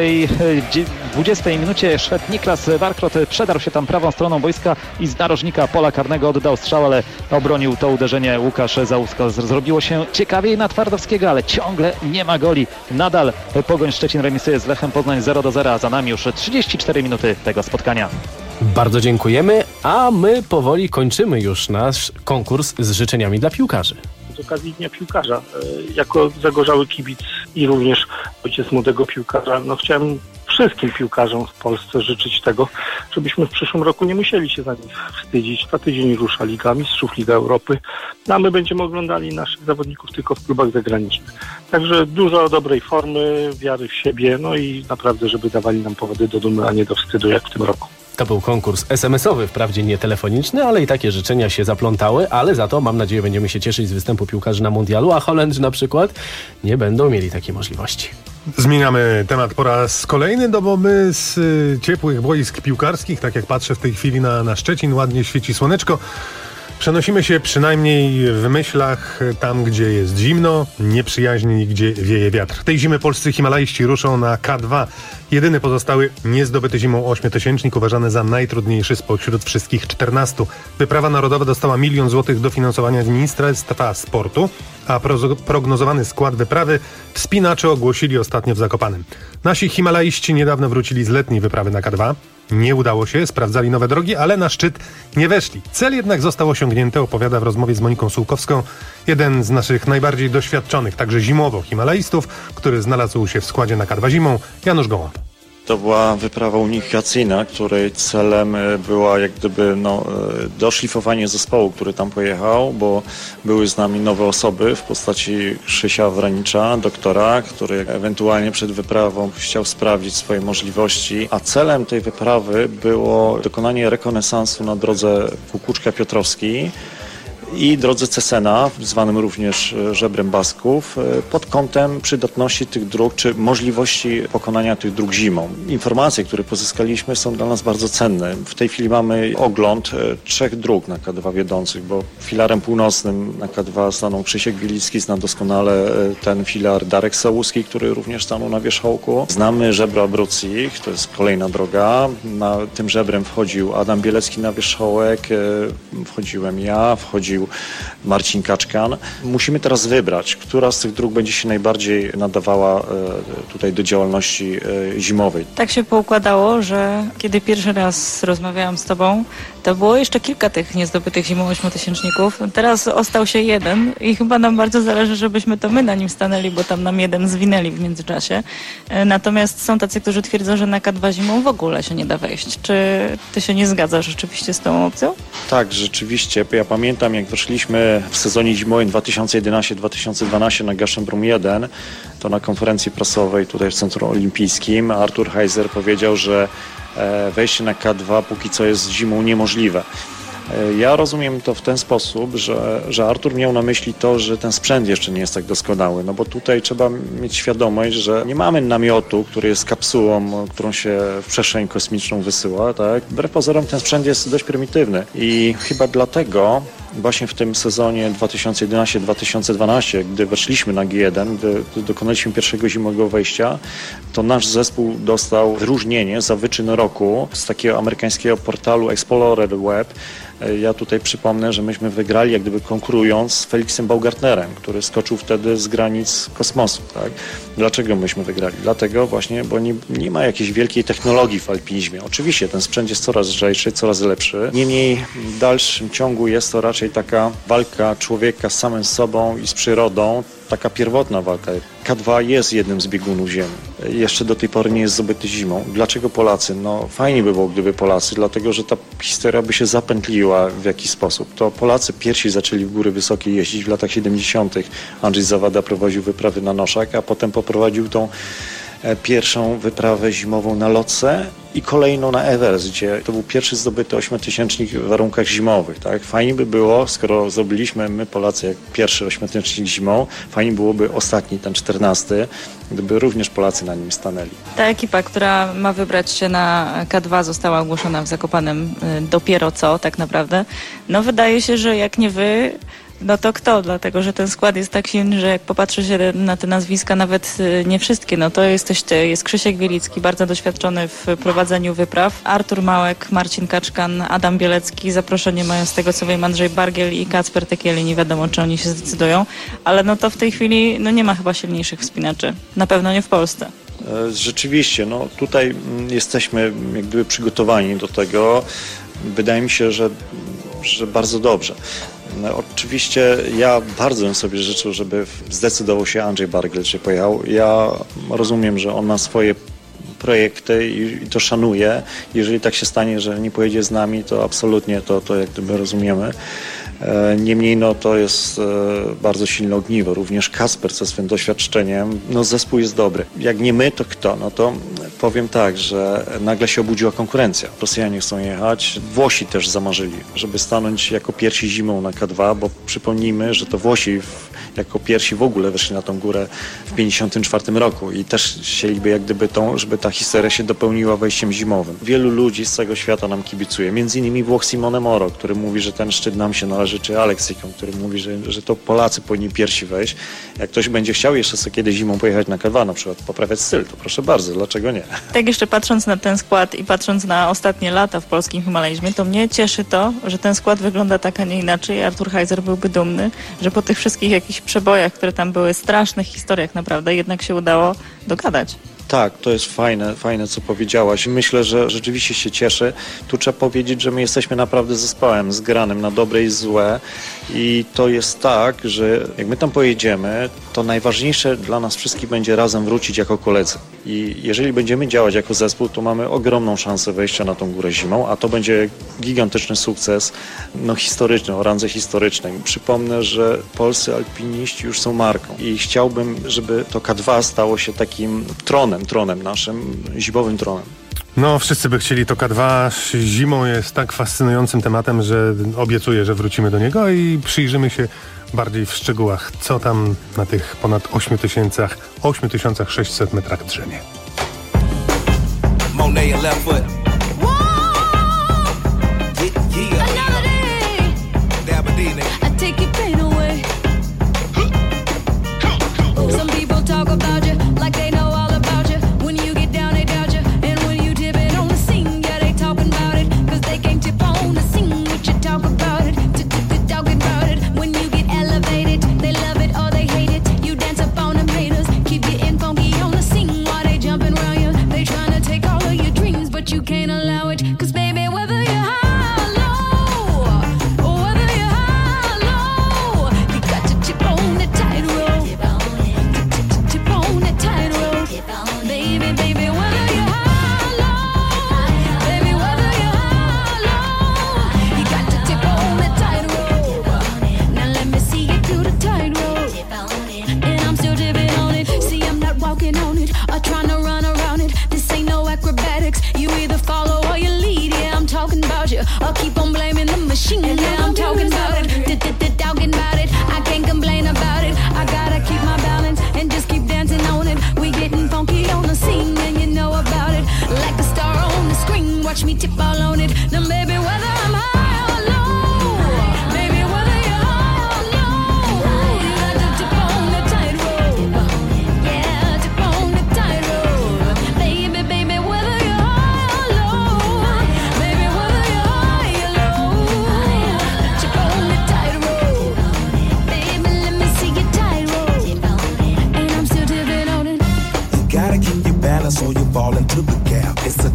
20 minucie szwed Niklas Warkrot przedarł się tam prawą stroną boiska i z narożnika pola karnego oddał strzał, ale obronił to uderzenie Łukasz Załuska. Zrobiło się ciekawiej na Twardowskiego, ale ciągle nie ma goli. Nadal Pogoń Szczecin remisuje z Lechem Poznań 0-0, a za nami już 34 minuty tego spotkania. Bardzo dziękujemy, a my powoli kończymy już nasz konkurs z życzeniami dla piłkarzy. Z okazji Dnia Piłkarza, jako zagorzały kibic i również ojciec młodego piłkarza, chciałem wszystkim piłkarzom w Polsce życzyć tego, żebyśmy w przyszłym roku nie musieli się za nich wstydzić. Za tydzień rusza Liga Mistrzów, Liga Europy, a my będziemy oglądali naszych zawodników tylko w klubach zagranicznych. Także dużo dobrej formy, wiary w siebie, i naprawdę, żeby dawali nam powody do dumy, a nie do wstydu, jak w tym roku. To był konkurs SMS-owy, wprawdzie nie telefoniczny, ale i takie życzenia się zaplątały, ale za to, mam nadzieję, będziemy się cieszyć z występu piłkarzy na mundialu, a Holendrzy na przykład nie będą mieli takiej możliwości. Zmieniamy temat po raz kolejny, bo my z ciepłych boisk piłkarskich, tak jak patrzę w tej chwili na Szczecin, ładnie świeci słoneczko, przenosimy się przynajmniej w myślach tam, gdzie jest zimno, nieprzyjaźnie i gdzie wieje wiatr. Tej zimy polscy himalaiści ruszą na K2. Jedyny pozostały niezdobyty zimą 8-tysięcznik, uważany za najtrudniejszy spośród wszystkich 14. Wyprawa narodowa dostała 1 000 000 złotych dofinansowania z Ministerstwa Sportu, a prognozowany skład wyprawy wspinacze ogłosili ostatnio w Zakopanem. Nasi himalaiści niedawno wrócili z letniej wyprawy na K2. Nie udało się, sprawdzali nowe drogi, ale na szczyt nie weszli. Cel jednak został osiągnięty, opowiada w rozmowie z Moniką Sułkowską jeden z naszych najbardziej doświadczonych, także zimowo, himalaistów, który znalazł się w składzie na K2 zimą, Janusz Gołąb. To była wyprawa unikacyjna, której celem była jak gdyby doszlifowanie zespołu, który tam pojechał, bo były z nami nowe osoby w postaci Krzysia Wranicza, doktora, który ewentualnie przed wyprawą chciał sprawdzić swoje możliwości, a celem tej wyprawy było dokonanie rekonesansu na drodze Kukuczka-Piotrowski i drodze Cesena, zwanym również żebrem Basków, pod kątem przydatności tych dróg, czy możliwości pokonania tych dróg zimą. Informacje, które pozyskaliśmy, są dla nas bardzo cenne. W tej chwili mamy ogląd 3 dróg na K2 wiodących, bo filarem północnym na K2 stanął Krzysiek Wilicki, zna doskonale ten filar Darek Sałuski, który również stanął na wierzchołku. Znamy żebro Abrucich, to jest kolejna droga. Na tym żebrem wchodził Adam Bielecki na wierzchołek, wchodziłem ja, wchodził Marcin Kaczkan. Musimy teraz wybrać, która z tych dróg będzie się najbardziej nadawała tutaj do działalności zimowej. Tak się poukładało, że kiedy pierwszy raz rozmawiałam z Tobą, to było jeszcze kilka tych niezdobytych zimą 8-tysięczników. Teraz ostał się jeden i chyba nam bardzo zależy, żebyśmy to my na nim stanęli, bo tam nam jeden zwinęli w międzyczasie. Natomiast są tacy, którzy twierdzą, że na K2 zimą w ogóle się nie da wejść. Czy Ty się nie zgadzasz rzeczywiście z tą opcją? Tak, rzeczywiście. Ja pamiętam, jak weszliśmy w sezonie zimowym 2011-2012 na Gaszembrum 1, to na konferencji prasowej tutaj w Centrum Olimpijskim Artur Heiser powiedział, że wejście na K2 póki co jest zimą niemożliwe. Ja rozumiem to w ten sposób, że Artur miał na myśli to, że ten sprzęt jeszcze nie jest tak doskonały, bo tutaj trzeba mieć świadomość, że nie mamy namiotu, który jest kapsułą, którą się w przestrzeń kosmiczną wysyła, tak? Wbrew pozorom ten sprzęt jest dość prymitywny i chyba dlatego właśnie w tym sezonie 2011-2012, gdy weszliśmy na G1, gdy dokonaliśmy pierwszego zimowego wejścia, to nasz zespół dostał wyróżnienie za wyczyn roku z takiego amerykańskiego portalu Explorer Web. Ja tutaj przypomnę, że myśmy wygrali jak gdyby konkurując z Felixem Baumgartnerem, który skoczył wtedy z granic kosmosu. Tak? Dlaczego myśmy wygrali? Dlatego właśnie, bo nie ma jakiejś wielkiej technologii w alpinizmie. Oczywiście ten sprzęt jest coraz lżejszy, coraz lepszy. Niemniej w dalszym ciągu jest to raczej taka walka człowieka z samym sobą i z przyrodą, taka pierwotna walka. K2 jest jednym z biegunów Ziemi. Jeszcze do tej pory nie jest zdobyty zimą. Dlaczego Polacy? No fajnie by było, gdyby Polacy, dlatego że ta historia by się zapętliła w jakiś sposób. To Polacy pierwsi zaczęli w góry wysokie jeździć w latach 70. Andrzej Zawada prowadził wyprawy na Noszak, a potem poprowadził tą pierwszą wyprawę zimową na Lotse i kolejną na Everest, gdzie to był pierwszy zdobyty 8-tysięcznik w warunkach zimowych. Tak? Fajnie by było, skoro zrobiliśmy my Polacy jak pierwszy 8-tysięcznik zimą, fajnie byłoby ostatni, ten 14, gdyby również Polacy na nim stanęli. Ta ekipa, która ma wybrać się na K2, została ogłoszona w Zakopanem dopiero co tak naprawdę. No wydaje się, że jak nie wy, no to kto? Dlatego, że ten skład jest tak silny, że jak popatrzy się na te nazwiska, nawet nie wszystkie, no to jesteś ty, jest Krzysiek Wielicki, bardzo doświadczony w prowadzeniu wypraw, Artur Małek, Marcin Kaczkan, Adam Bielecki, zaproszenie mają z tego co wiem Andrzej Bargiel i Kacper Tekieli, nie wiadomo czy oni się zdecydują, ale no to w tej chwili no nie ma chyba silniejszych wspinaczy, na pewno nie w Polsce. Rzeczywiście, no tutaj jesteśmy jak gdyby przygotowani do tego, wydaje mi się, że bardzo dobrze. No, oczywiście ja bardzo bym sobie życzył, żeby zdecydował się Andrzej Bargiel, czy pojechał. Ja rozumiem, że on ma swoje projekty i to szanuję. Jeżeli tak się stanie, że nie pojedzie z nami, to absolutnie to jak gdyby rozumiemy. Niemniej no, to jest bardzo silne ogniwo. Również Kasper ze swym doświadczeniem. No, zespół jest dobry. Jak nie my, to kto? No to powiem tak, że nagle się obudziła konkurencja. Rosjanie chcą jechać. Włosi też zamarzyli, żeby stanąć jako pierwsi zimą na K2, bo przypomnijmy, że to Włosi jako pierwsi w ogóle weszli na tą górę w 1954 roku i też chcieliby jak gdyby żeby ta historia się dopełniła wejściem zimowym. Wielu ludzi z całego świata nam kibicuje. Między innymi Włoch Simone Moro, który mówi, że ten szczyt nam się należy, czy Alex Sikon, który mówi, że to Polacy powinni pierwsi wejść. Jak ktoś będzie chciał jeszcze sobie kiedyś zimą pojechać na K2 na przykład, poprawiać styl, to proszę bardzo, dlaczego nie? Tak jeszcze patrząc na ten skład i patrząc na ostatnie lata w polskim himalajzmie, to mnie cieszy to, że ten skład wygląda tak, a nie inaczej. Artur Heiser byłby dumny, że po tych wszystkich jakichś przebojach, które tam były, strasznych historiach naprawdę, jednak się udało dogadać. Tak, to jest fajne, co powiedziałaś. Myślę, że rzeczywiście się cieszę. Tu trzeba powiedzieć, że my jesteśmy naprawdę zespołem zgranym na dobre i złe i to jest tak, że jak my tam pojedziemy, to najważniejsze dla nas wszystkich będzie razem wrócić jako koledzy. I jeżeli będziemy działać jako zespół, to mamy ogromną szansę wejścia na tą górę zimą, a to będzie gigantyczny sukces, no historyczny, o randze historycznej. Przypomnę, że polscy alpiniści już są marką i chciałbym, żeby to K2 stało się takim tronem naszym, zimowym tronem. No, wszyscy by chcieli to K2. Zimą jest tak fascynującym tematem, że obiecuję, że wrócimy do niego i przyjrzymy się bardziej w szczegółach, co tam na tych ponad 8600 metrach drzemie. You can't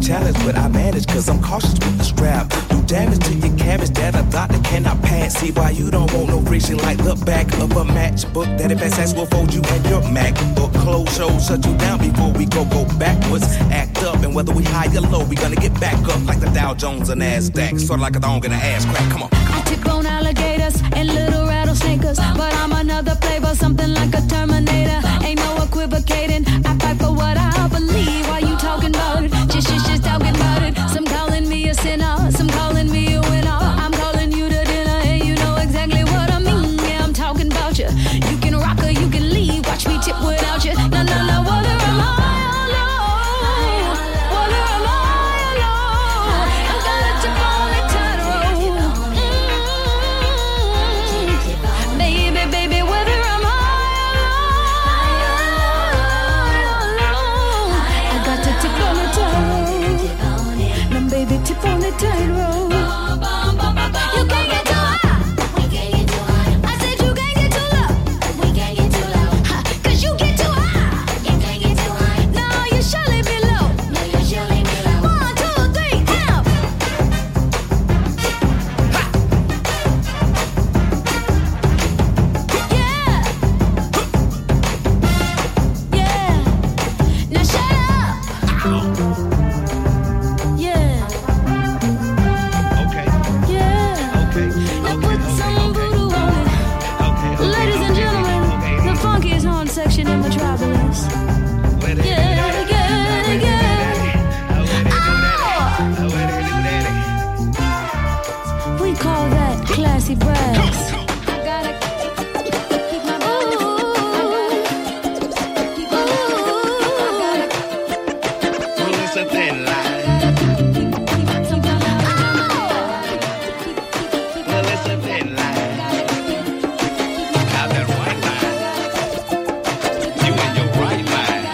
challenge, but I manage cause I'm cautious with the strap. Do damage to your cabbage that a doctor cannot pass. See why you don't want no friction like the back of a matchbook. That if SS will fold you and your MacBook. Close shows shut you down before we go backwards. Act up and whether we high or low, we gonna get back up like the Dow Jones and NASDAQ. Sort of like a dog in an ass crack. Come on. I tip on alligators and little rattlesnakers, but I'm another flavor, something like a Terminator. Ain't no equivocating. I fight for what I believe. Why you talking about it? Just talking about it. Some calling me a sinner, some calling me a winner. I'm calling you to dinner, and you know exactly what I mean. Yeah, I'm talking about you. You can rock or you can leave. Watch me tip without you. No, whether am I alone? Whether am I alone? I gotta tip on the tightrope. Baby, whether am I alone? I got to tip on the tightrope. Now, baby, tip on the tightrope. You can't get too high. We can't get too high. I said you can't get too low. We can't get too low. Cause you get too high. You can't get too high. No, you surely be low. No, you surely be low. 1, 2, 3, now. Yeah. Now shut up. Yeah. Now put some voodoo on it. Ladies and gentlemen, the funkiest horn section in Metropolis. Yeah. Oh! We call that classy brass. Gotta keep my Well, it's a thin line. Well, it's a thin line. Got that white line. You in your right line.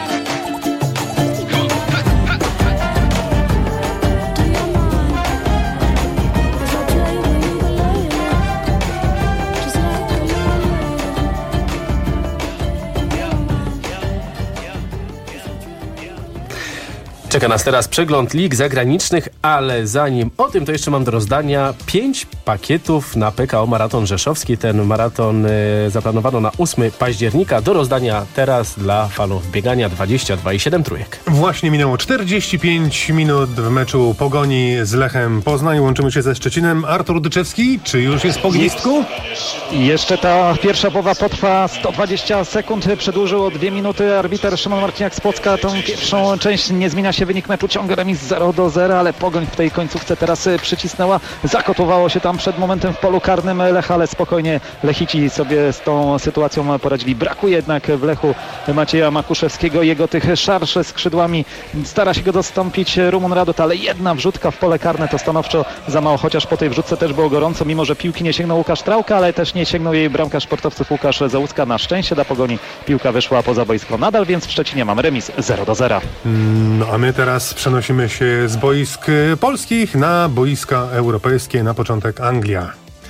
Czeka nas teraz przegląd lig zagranicznych, ale zanim o tym, to jeszcze mam do rozdania 5 pakietów na PKO Maraton Rzeszowski. Ten maraton zaplanowano na 8 października. Do rozdania teraz dla fanów biegania 22,7 trójek. Właśnie minęło 45 minut w meczu Pogoni z Lechem Poznań. Łączymy się ze Szczecinem. Artur Dyczewski, czy już jest po gwizdku? Jeszcze ta pierwsza połowa potrwa 120 sekund. Przedłużył o 2 minuty arbiter Szymon Marciniak z Płocka. Tą pierwszą część nie zmienia się wynik meczu, ciągle remis 0-0, ale Pogoń w tej końcówce teraz przycisnęła. Zakotowało się tam przed momentem w polu karnym Lecha, ale spokojnie Lechici sobie z tą sytuacją poradzili. Brakuje jednak w Lechu Macieja Makuszewskiego, jego tych szarszy skrzydłami. Stara się go dostąpić Rumun Radot, ale jedna wrzutka w pole karne to stanowczo za mało, chociaż po tej wrzutce też było gorąco, mimo że piłki nie sięgnął Łukasz Trałka, ale też nie sięgnął jej bramkarz sportowców Łukasz Załuska. Na szczęście dla Pogoni piłka wyszła poza boisko. Nadal więc w Szczecinie mam remis 0-0. No a my teraz przenosimy się z boisk polskich na boiska europejskie. Na początek Anglia.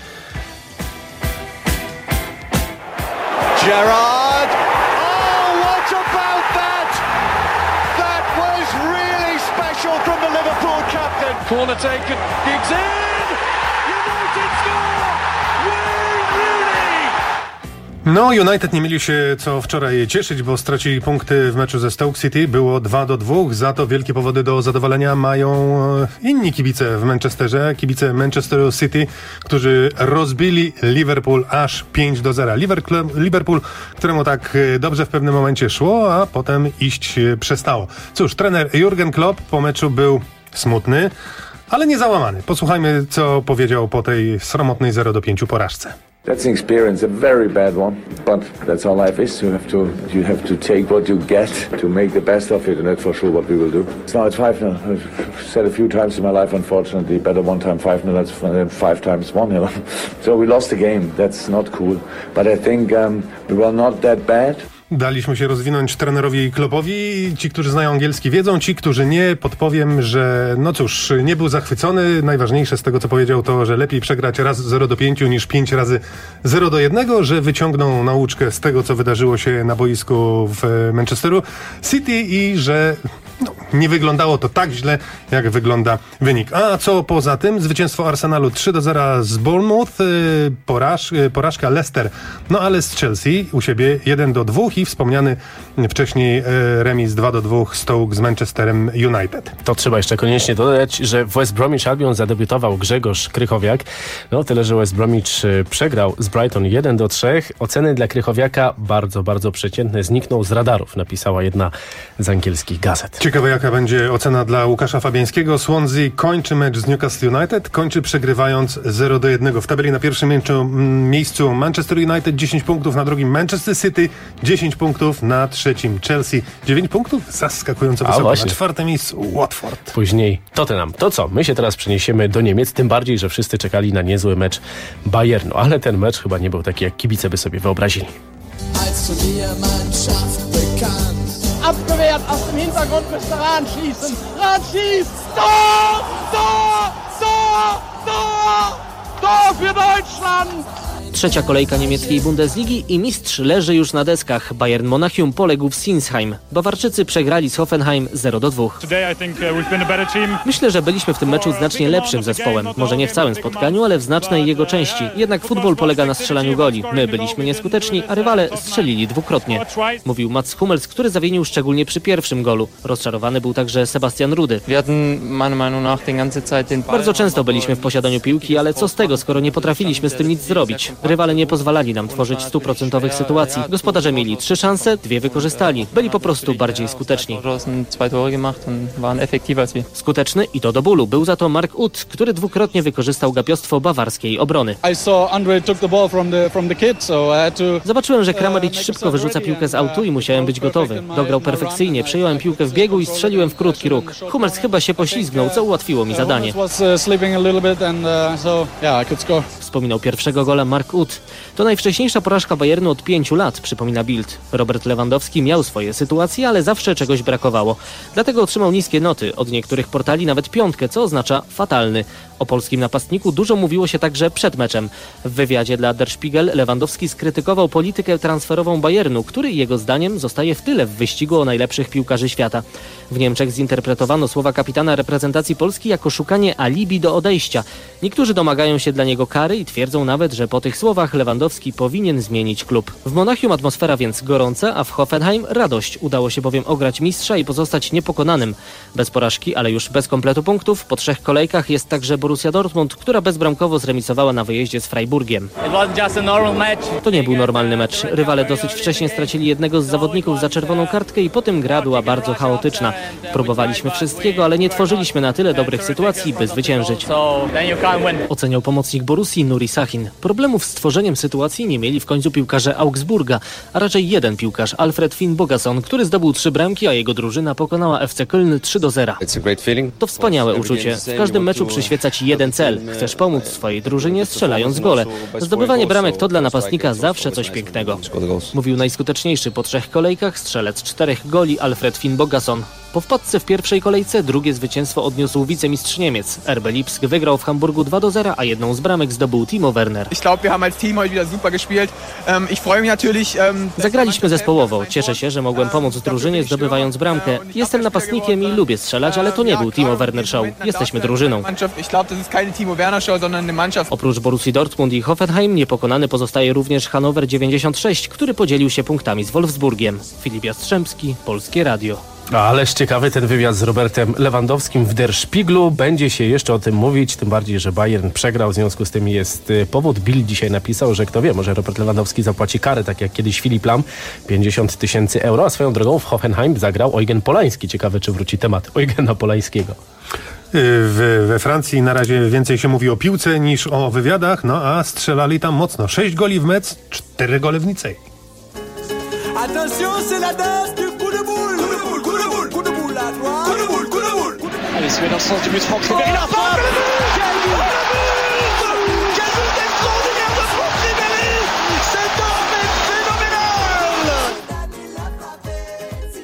Gerrard! Oh, what about that? That was really special from the Liverpool captain. Corner taken, Giggs in! United score! Wayne Rooney! No, United nie mieli się co wczoraj cieszyć, bo stracili punkty w meczu ze Stoke City. Było 2-2. Za to wielkie powody do zadowolenia mają inni kibice w Manchesterze. Kibice Manchesteru City, którzy rozbili Liverpool aż 5-0. Liverpool, któremu tak dobrze w pewnym momencie szło, a potem iść przestało. Cóż, trener Jurgen Klopp po meczu był smutny, ale nie załamany. Posłuchajmy, co powiedział po tej sromotnej 0-5 porażce. That's an experience, a very bad one, but that's how life is. You have to take what you get to make the best of it, and that's for sure what we will do. So it's 5-0. I've said a few times in my life, unfortunately, better one time 5-0 than 5 times 1-0. So we lost the game. That's not cool. But I think we were not that bad. Daliśmy się rozwinąć trenerowi Kloppowi. Ci, którzy znają angielski, wiedzą. Ci, którzy nie, podpowiem, że no cóż, nie był zachwycony. Najważniejsze z tego, co powiedział, to, że lepiej przegrać raz 0-5 niż 5 razy 0-1, że wyciągnął nauczkę z tego, co wydarzyło się na boisku w Manchesteru City i że nie wyglądało to tak źle, jak wygląda wynik. A co poza tym? Zwycięstwo Arsenalu 3-0 z Bournemouth, porażka Leicester, no ale z Chelsea u siebie 1-2 i wspomniany wcześniej remis 2-2 Stoke z Manchesterem United. To trzeba jeszcze koniecznie dodać, że w West Bromwich Albion zadebiutował Grzegorz Krychowiak. No tyle, że West Bromwich przegrał z Brighton 1-3. Oceny dla Krychowiaka bardzo, bardzo przeciętne. Zniknął z radarów, napisała jedna z angielskich gazet. Ciekawe, jaka będzie ocena dla Łukasza Fabiańskiego. Swansea kończy mecz z Newcastle United, kończy przegrywając 0-1. W tabeli na pierwszym miejscu Manchester United 10 punktów, na drugim Manchester City 10 punktów, na trzecim Chelsea 9 punktów, zaskakująco wysoko. Właśnie. Na czwartym miejscu Watford. Później Tottenham. To co? My się teraz przeniesiemy do Niemiec, tym bardziej, że wszyscy czekali na niezły mecz Bayernu, ale ten mecz chyba nie był taki, jak kibice by sobie wyobrazili. Abgewehrt aus dem Hintergrund müsste Rahn schießen. Rahn schießt! Tor! Tor! Tor! Tor! Tor für Deutschland! Trzecia kolejka niemieckiej Bundesligi i mistrz leży już na deskach. Bayern Monachium poległ w Sinsheim. Bawarczycy przegrali z Hoffenheim 0-2. Myślę, że byliśmy w tym meczu znacznie lepszym zespołem. Może nie w całym spotkaniu, ale w znacznej jego części. Jednak futbol polega na strzelaniu goli. My byliśmy nieskuteczni, a rywale strzelili dwukrotnie. Mówił Mats Hummels, który zawinił szczególnie przy pierwszym golu. Rozczarowany był także Sebastian Rudy. Bardzo często byliśmy w posiadaniu piłki, ale co z tego, skoro nie potrafiliśmy z tym nic zrobić. Rywale nie pozwalali nam tworzyć 100% sytuacji. Gospodarze mieli 3 szanse, 2 wykorzystali. Byli po prostu bardziej skuteczni. Skuteczny i to do bólu był za to Mark Uth, który dwukrotnie wykorzystał gapiostwo bawarskiej obrony. Zobaczyłem, że Kramaric szybko wyrzuca piłkę z autu i musiałem być gotowy. Dograł perfekcyjnie, przejąłem piłkę w biegu i strzeliłem w krótki róg. Hummels chyba się poślizgnął, co ułatwiło mi zadanie. Wspominał pierwszego gola Mark Uth. To najwcześniejsza porażka Bayernu od 5 lat, przypomina Bild. Robert Lewandowski miał swoje sytuacje, ale zawsze czegoś brakowało. Dlatego otrzymał niskie noty, od niektórych portali nawet 5, co oznacza fatalny. O polskim napastniku dużo mówiło się także przed meczem. W wywiadzie dla Der Spiegel Lewandowski skrytykował politykę transferową Bayernu, który jego zdaniem zostaje w tyle w wyścigu o najlepszych piłkarzy świata. W Niemczech zinterpretowano słowa kapitana reprezentacji Polski jako szukanie alibi do odejścia. Niektórzy domagają się dla niego kary i twierdzą nawet, że po tych słowach Lewandowski powinien zmienić klub. W Monachium atmosfera więc gorąca, a w Hoffenheim radość. Udało się bowiem ograć mistrza i pozostać niepokonanym. Bez porażki, ale już bez kompletu punktów, po 3 kolejkach jest także Borussia Dortmund, która bezbramkowo zremisowała na wyjeździe z Freiburgiem. To nie był normalny mecz. Rywale dosyć wcześnie stracili jednego z zawodników za czerwoną kartkę i potem gra była bardzo chaotyczna. Próbowaliśmy wszystkiego, ale nie tworzyliśmy na tyle dobrych sytuacji, by zwyciężyć. Oceniał pomocnik Borussii Nuri Sahin. Problemów z tworzeniem sytuacji nie mieli w końcu piłkarze Augsburga, a raczej jeden piłkarz, Alfred Finn Bogason, który zdobył 3 bramki, a jego drużyna pokonała FC Köln 3-0. To wspaniałe uczucie. W każdym meczu przyświeca ci jeden cel. Chcesz pomóc swojej drużynie, strzelając gole. Zdobywanie bramek to dla napastnika zawsze coś pięknego. Mówił najskuteczniejszy po 3 kolejkach strzelec 4 goli Alfred Finn Bogason. Po wpadce w pierwszej kolejce drugie zwycięstwo odniósł wicemistrz Niemiec. RB Lipsk wygrał w Hamburgu 2-0, a jedną z bramek zdobył Timo Werner. Zagraliśmy zespołowo. Cieszę się, że mogłem pomóc drużynie zdobywając bramkę. Jestem napastnikiem i lubię strzelać, ale to nie był Timo Werner Show. Jesteśmy drużyną. Oprócz Borussii Dortmund i Hoffenheim niepokonany pozostaje również Hannover 96, który podzielił się punktami z Wolfsburgiem. Filip Jastrzębski, Polskie Radio. Ależ ciekawy ten wywiad z Robertem Lewandowskim w Der Spiegelu. Będzie się jeszcze o tym mówić, tym bardziej, że Bayern przegrał. W związku z tym jest powód. Bill dzisiaj napisał, że kto wie, może Robert Lewandowski zapłaci karę, tak jak kiedyś Filip Lam, 50 000 euro. A swoją drogą w Hoffenheim zagrał Eugen Polański. Ciekawe, czy wróci temat Eugena Polańskiego. We Francji na razie więcej się mówi o piłce niż o wywiadach, no a strzelali tam mocno. 6 goli w mecz, 4 gole w Nicei. Attention, c'est la danse du coup de boule. Coup de boule à droite. Coup de boule. Allez, c'est dans le sens du but Franck Ribéry. La frappe. Quel but extraordinaire de Franck Ribéry. Cet homme est phénoménal.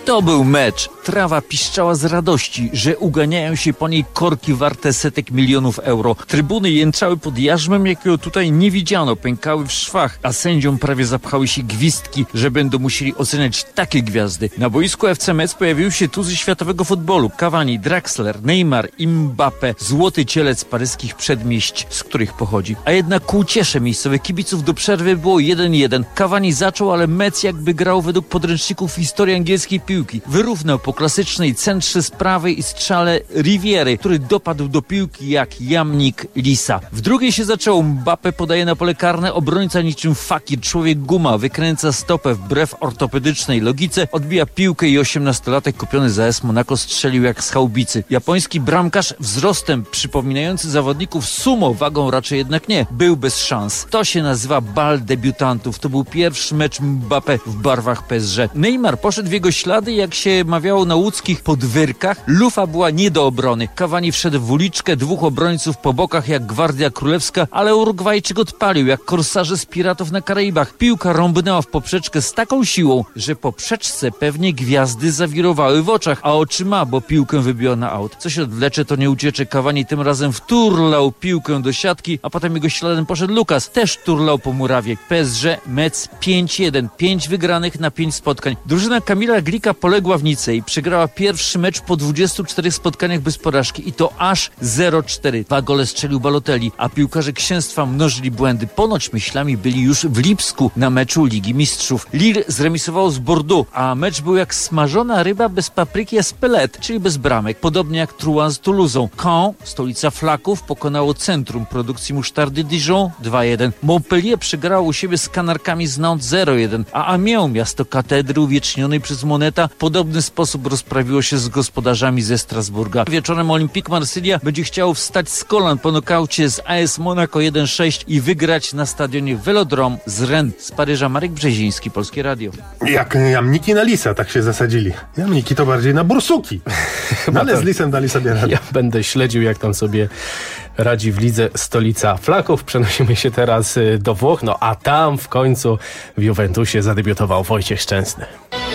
To był mecz. Trawa piszczała z radości, że uganiają się po niej korki warte setek milionów euro. Trybuny jęczały pod jarzmem, jakiego tutaj nie widziano, pękały w szwach, a sędziom prawie zapchały się gwizdki, że będą musieli oceniać takie gwiazdy. Na boisku FC Metz pojawiły się tuzy światowego futbolu. Cavani, Draxler, Neymar, Mbappé, złoty cielec paryskich przedmieść, z których pochodzi. A jednak ku uciesze miejscowych kibiców do przerwy było 1-1. Cavani zaczął, ale Metz jakby grał według podręczników historii angielskiej piłki. Wyrównał po klasycznej centrze z prawej i strzale Riviery, który dopadł do piłki jak jamnik lisa. W drugiej się zaczęło. Mbappé podaje na pole karne, obrońca niczym fakir, człowiek guma, wykręca stopę wbrew ortopedycznej logice, odbija piłkę i 18-latek kupiony za AS Monaco strzelił jak z chałbicy. Japoński bramkarz wzrostem przypominający zawodników sumo, wagą raczej jednak nie, był bez szans. To się nazywa bal debiutantów. To był pierwszy mecz Mbappé w barwach PSG. Neymar poszedł w jego ślady, jak się mawiało na łódzkich podwyrkach. Lufa była nie do obrony. Cavani wszedł w uliczkę, dwóch obrońców po bokach jak Gwardia Królewska, ale Urugwajczyk odpalił jak korsarze z Piratów na Karaibach. Piłka rąbnęła w poprzeczkę z taką siłą, że poprzeczce pewnie gwiazdy zawirowały w oczach, a oczy ma, bo piłkę wybiła na aut. Co się odwlecze, to nie uciecze. Cavani tym razem wturlał piłkę do siatki, a potem jego śladem poszedł Lukas. Też turlał po murawie. PSG, Metz 5-1. 5 wygranych na 5 spotkań. Drużyna Kamila Glika poległa w Nicei. Przegrała pierwszy mecz po 24 spotkaniach bez porażki i to aż 0-4. 2 gole strzelił Balotelli, a piłkarze księstwa mnożyli błędy. Ponoć myślami byli już w Lipsku na meczu Ligi Mistrzów. Lille zremisował z Bordeaux, a mecz był jak smażona ryba bez papryki z pelet, czyli bez bramek. Podobnie jak Troyes z Toulousą. Caen, stolica flaków, pokonało centrum produkcji musztardy Dijon 2-1. Montpellier przegrało u siebie z Kanarkami z Nantes 0-1, a Amiens, miasto katedry uwiecznionej przez Moneta, w podobny sposób rozprawiło się z gospodarzami ze Strasburga. Wieczorem Olympique Marsylia będzie chciało wstać z kolan po nokaucie z AS Monaco 1-6 i wygrać na stadionie Velodrome z Rennes. Z Paryża Marek Brzeziński, Polskie Radio. Jak jamniki na lisa, tak się zasadzili. Jamniki to bardziej na bursuki. No ale z lisem dali sobie radę. Ja będę śledził, jak tam sobie radzi w lidze stolica flaków. Przenosimy się teraz do Włoch, no a tam w końcu w Juventusie zadebiutował Wojciech Szczęsny.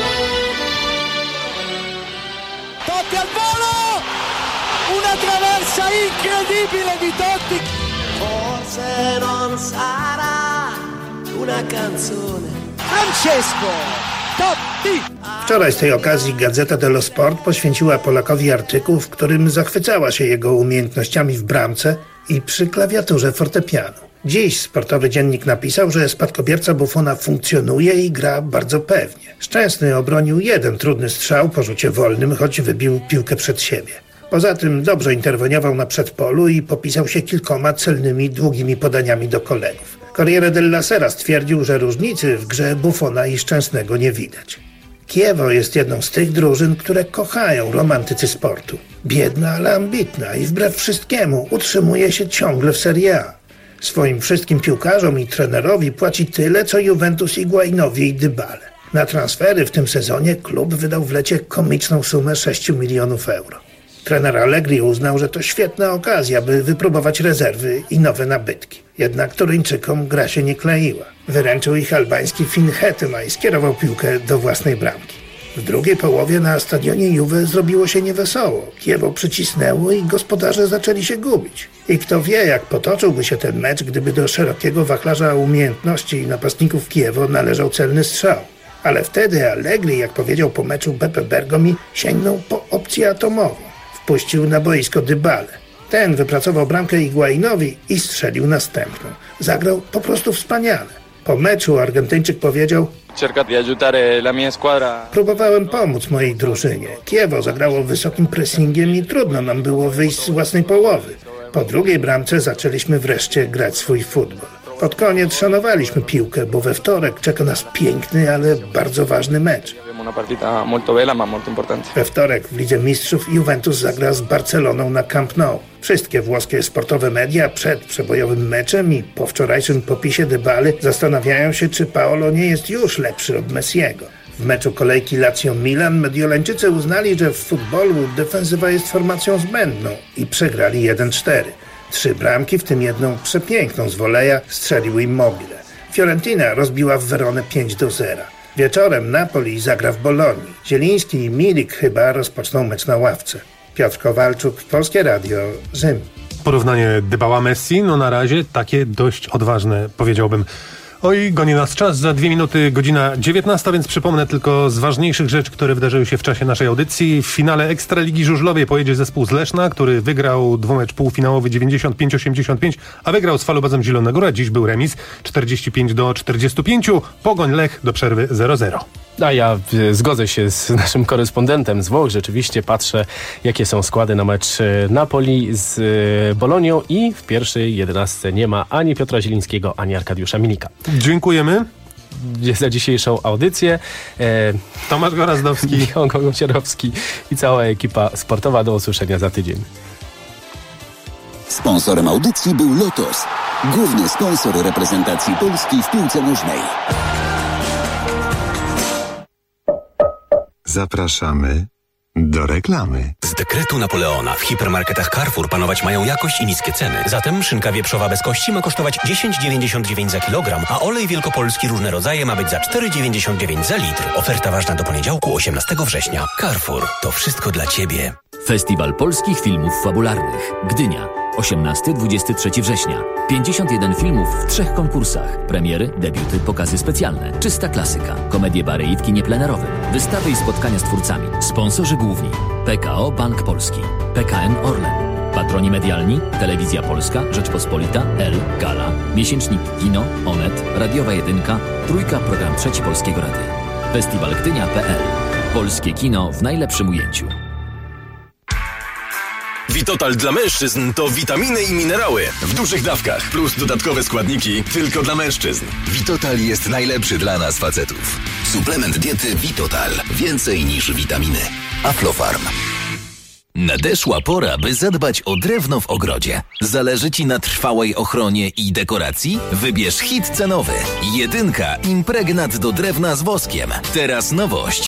Totti al volo! Una traversa incredibile di Totti! Forse non sarà una canzone. Francesco Totti! Wczoraj z tej okazji Gazeta dello Sport poświęciła Polakowi artykuł, w którym zachwycała się jego umiejętnościami w bramce i przy klawiaturze fortepianu. Dziś sportowy dziennik napisał, że spadkobierca Buffona funkcjonuje i gra bardzo pewnie. Szczęsny obronił jeden trudny strzał po rzucie wolnym, choć wybił piłkę przed siebie. Poza tym dobrze interweniował na przedpolu i popisał się kilkoma celnymi, długimi podaniami do kolegów. Corriere della Sera stwierdził, że różnicy w grze Buffona i Szczęsnego nie widać. Chievo jest jedną z tych drużyn, które kochają romantycy sportu. Biedna, ale ambitna i wbrew wszystkiemu utrzymuje się ciągle w Serie A. Swoim wszystkim piłkarzom i trenerowi płaci tyle, co Juventus Higuainowi i Dybale. Na transfery w tym sezonie klub wydał w lecie komiczną sumę 6 milionów euro. Trener Allegri uznał, że to świetna okazja, by wypróbować rezerwy i nowe nabytki. Jednak Turyńczykom gra się nie kleiła. Wyręczył ich albański Finn Hetima i skierował piłkę do własnej bramki. W drugiej połowie na stadionie Juve zrobiło się niewesoło. Chievo przycisnęło i gospodarze zaczęli się gubić. I kto wie, jak potoczyłby się ten mecz, gdyby do szerokiego wachlarza umiejętności napastników Chievo należał celny strzał. Ale wtedy Allegri, jak powiedział po meczu Beppe Bergomi, sięgnął po opcję atomową. Wpuścił na boisko Dybale. Ten wypracował bramkę Higuainowi i strzelił następną. Zagrał po prostu wspaniale. Po meczu Argentyńczyk powiedział: próbowałem pomóc mojej drużynie. Chievo zagrało wysokim pressingiem i trudno nam było wyjść z własnej połowy. Po drugiej bramce zaczęliśmy wreszcie grać swój futbol. Pod koniec szanowaliśmy piłkę, bo we wtorek czeka nas piękny, ale bardzo ważny mecz. We wtorek w Lidze Mistrzów Juventus zagra z Barceloną na Camp Nou. Wszystkie włoskie sportowe media przed przebojowym meczem i po wczorajszym popisie Dybali zastanawiają się, czy Paolo nie jest już lepszy od Messiego. W meczu kolejki Lazio-Milan Mediolańczycy uznali, że w futbolu defensywa jest formacją zbędną i przegrali 1-4. 3 bramki, w tym jedną przepiękną z voleja, strzelił Immobile. Fiorentina rozbiła w Weronę 5-0. Wieczorem Napoli zagra w Bolonii. Zieliński i Milik chyba rozpoczną mecz na ławce. Piotr Kowalczuk, Polskie Radio, Rzym. Porównanie Dybala-Messi, no na razie takie dość odważne, powiedziałbym. Oj, goni nas czas, za 2 minuty godzina 19, więc przypomnę tylko z ważniejszych rzeczy, które wydarzyły się w czasie naszej audycji. W finale Ekstraligi Żużlowej pojedzie zespół z Leszna, który wygrał dwumecz półfinałowy 95-85, a wygrał z Falobazem Zielona Góra. Dziś był remis 45-45. Pogoń Lech do przerwy 0-0. A ja zgodzę się z naszym korespondentem z Włoch. Rzeczywiście patrzę, jakie są składy na mecz Napoli z Bolonią i w pierwszej 11 nie ma ani Piotra Zielińskiego, ani Arkadiusza Milika. Dziękujemy za dzisiejszą audycję. Tomasz Gorazdowski, Michał Gąciarowski i cała ekipa sportowa. Do usłyszenia za tydzień. Sponsorem audycji był Lotos, główny sponsor reprezentacji Polski w piłce nożnej. Zapraszamy do reklamy. Z dekretu Napoleona w hipermarketach Carrefour panować mają jakość i niskie ceny. Zatem szynka wieprzowa bez kości ma kosztować 10,99 za kilogram, a olej wielkopolski różne rodzaje ma być za 4,99 za litr. Oferta ważna do poniedziałku 18 września. Carrefour. To wszystko dla Ciebie. Festiwal Polskich Filmów Fabularnych. Gdynia. 18-23 września. 51 filmów w 3 konkursach. Premiery, debiuty, pokazy specjalne. Czysta klasyka. Komedie bary i w kinie plenerowym. Wystawy i spotkania z twórcami. Sponsorzy główni. PKO Bank Polski. PKN Orlen. Patroni medialni. Telewizja Polska, Rzeczpospolita, L, Gala. Miesięcznik Kino, Onet, Radiowa Jedynka, Trójka, program Trzeci Polskiego Radia. Festiwalgdynia.pl. Polskie kino w najlepszym ujęciu. Vitotal dla mężczyzn to witaminy i minerały w dużych dawkach, plus dodatkowe składniki tylko dla mężczyzn. Vitotal jest najlepszy dla nas facetów. Suplement diety Vitotal. Więcej niż witaminy. Aflofarm. Nadeszła pora, by zadbać o drewno w ogrodzie. Zależy Ci na trwałej ochronie i dekoracji? Wybierz hit cenowy. Jedynka impregnat do drewna z woskiem. Teraz nowość.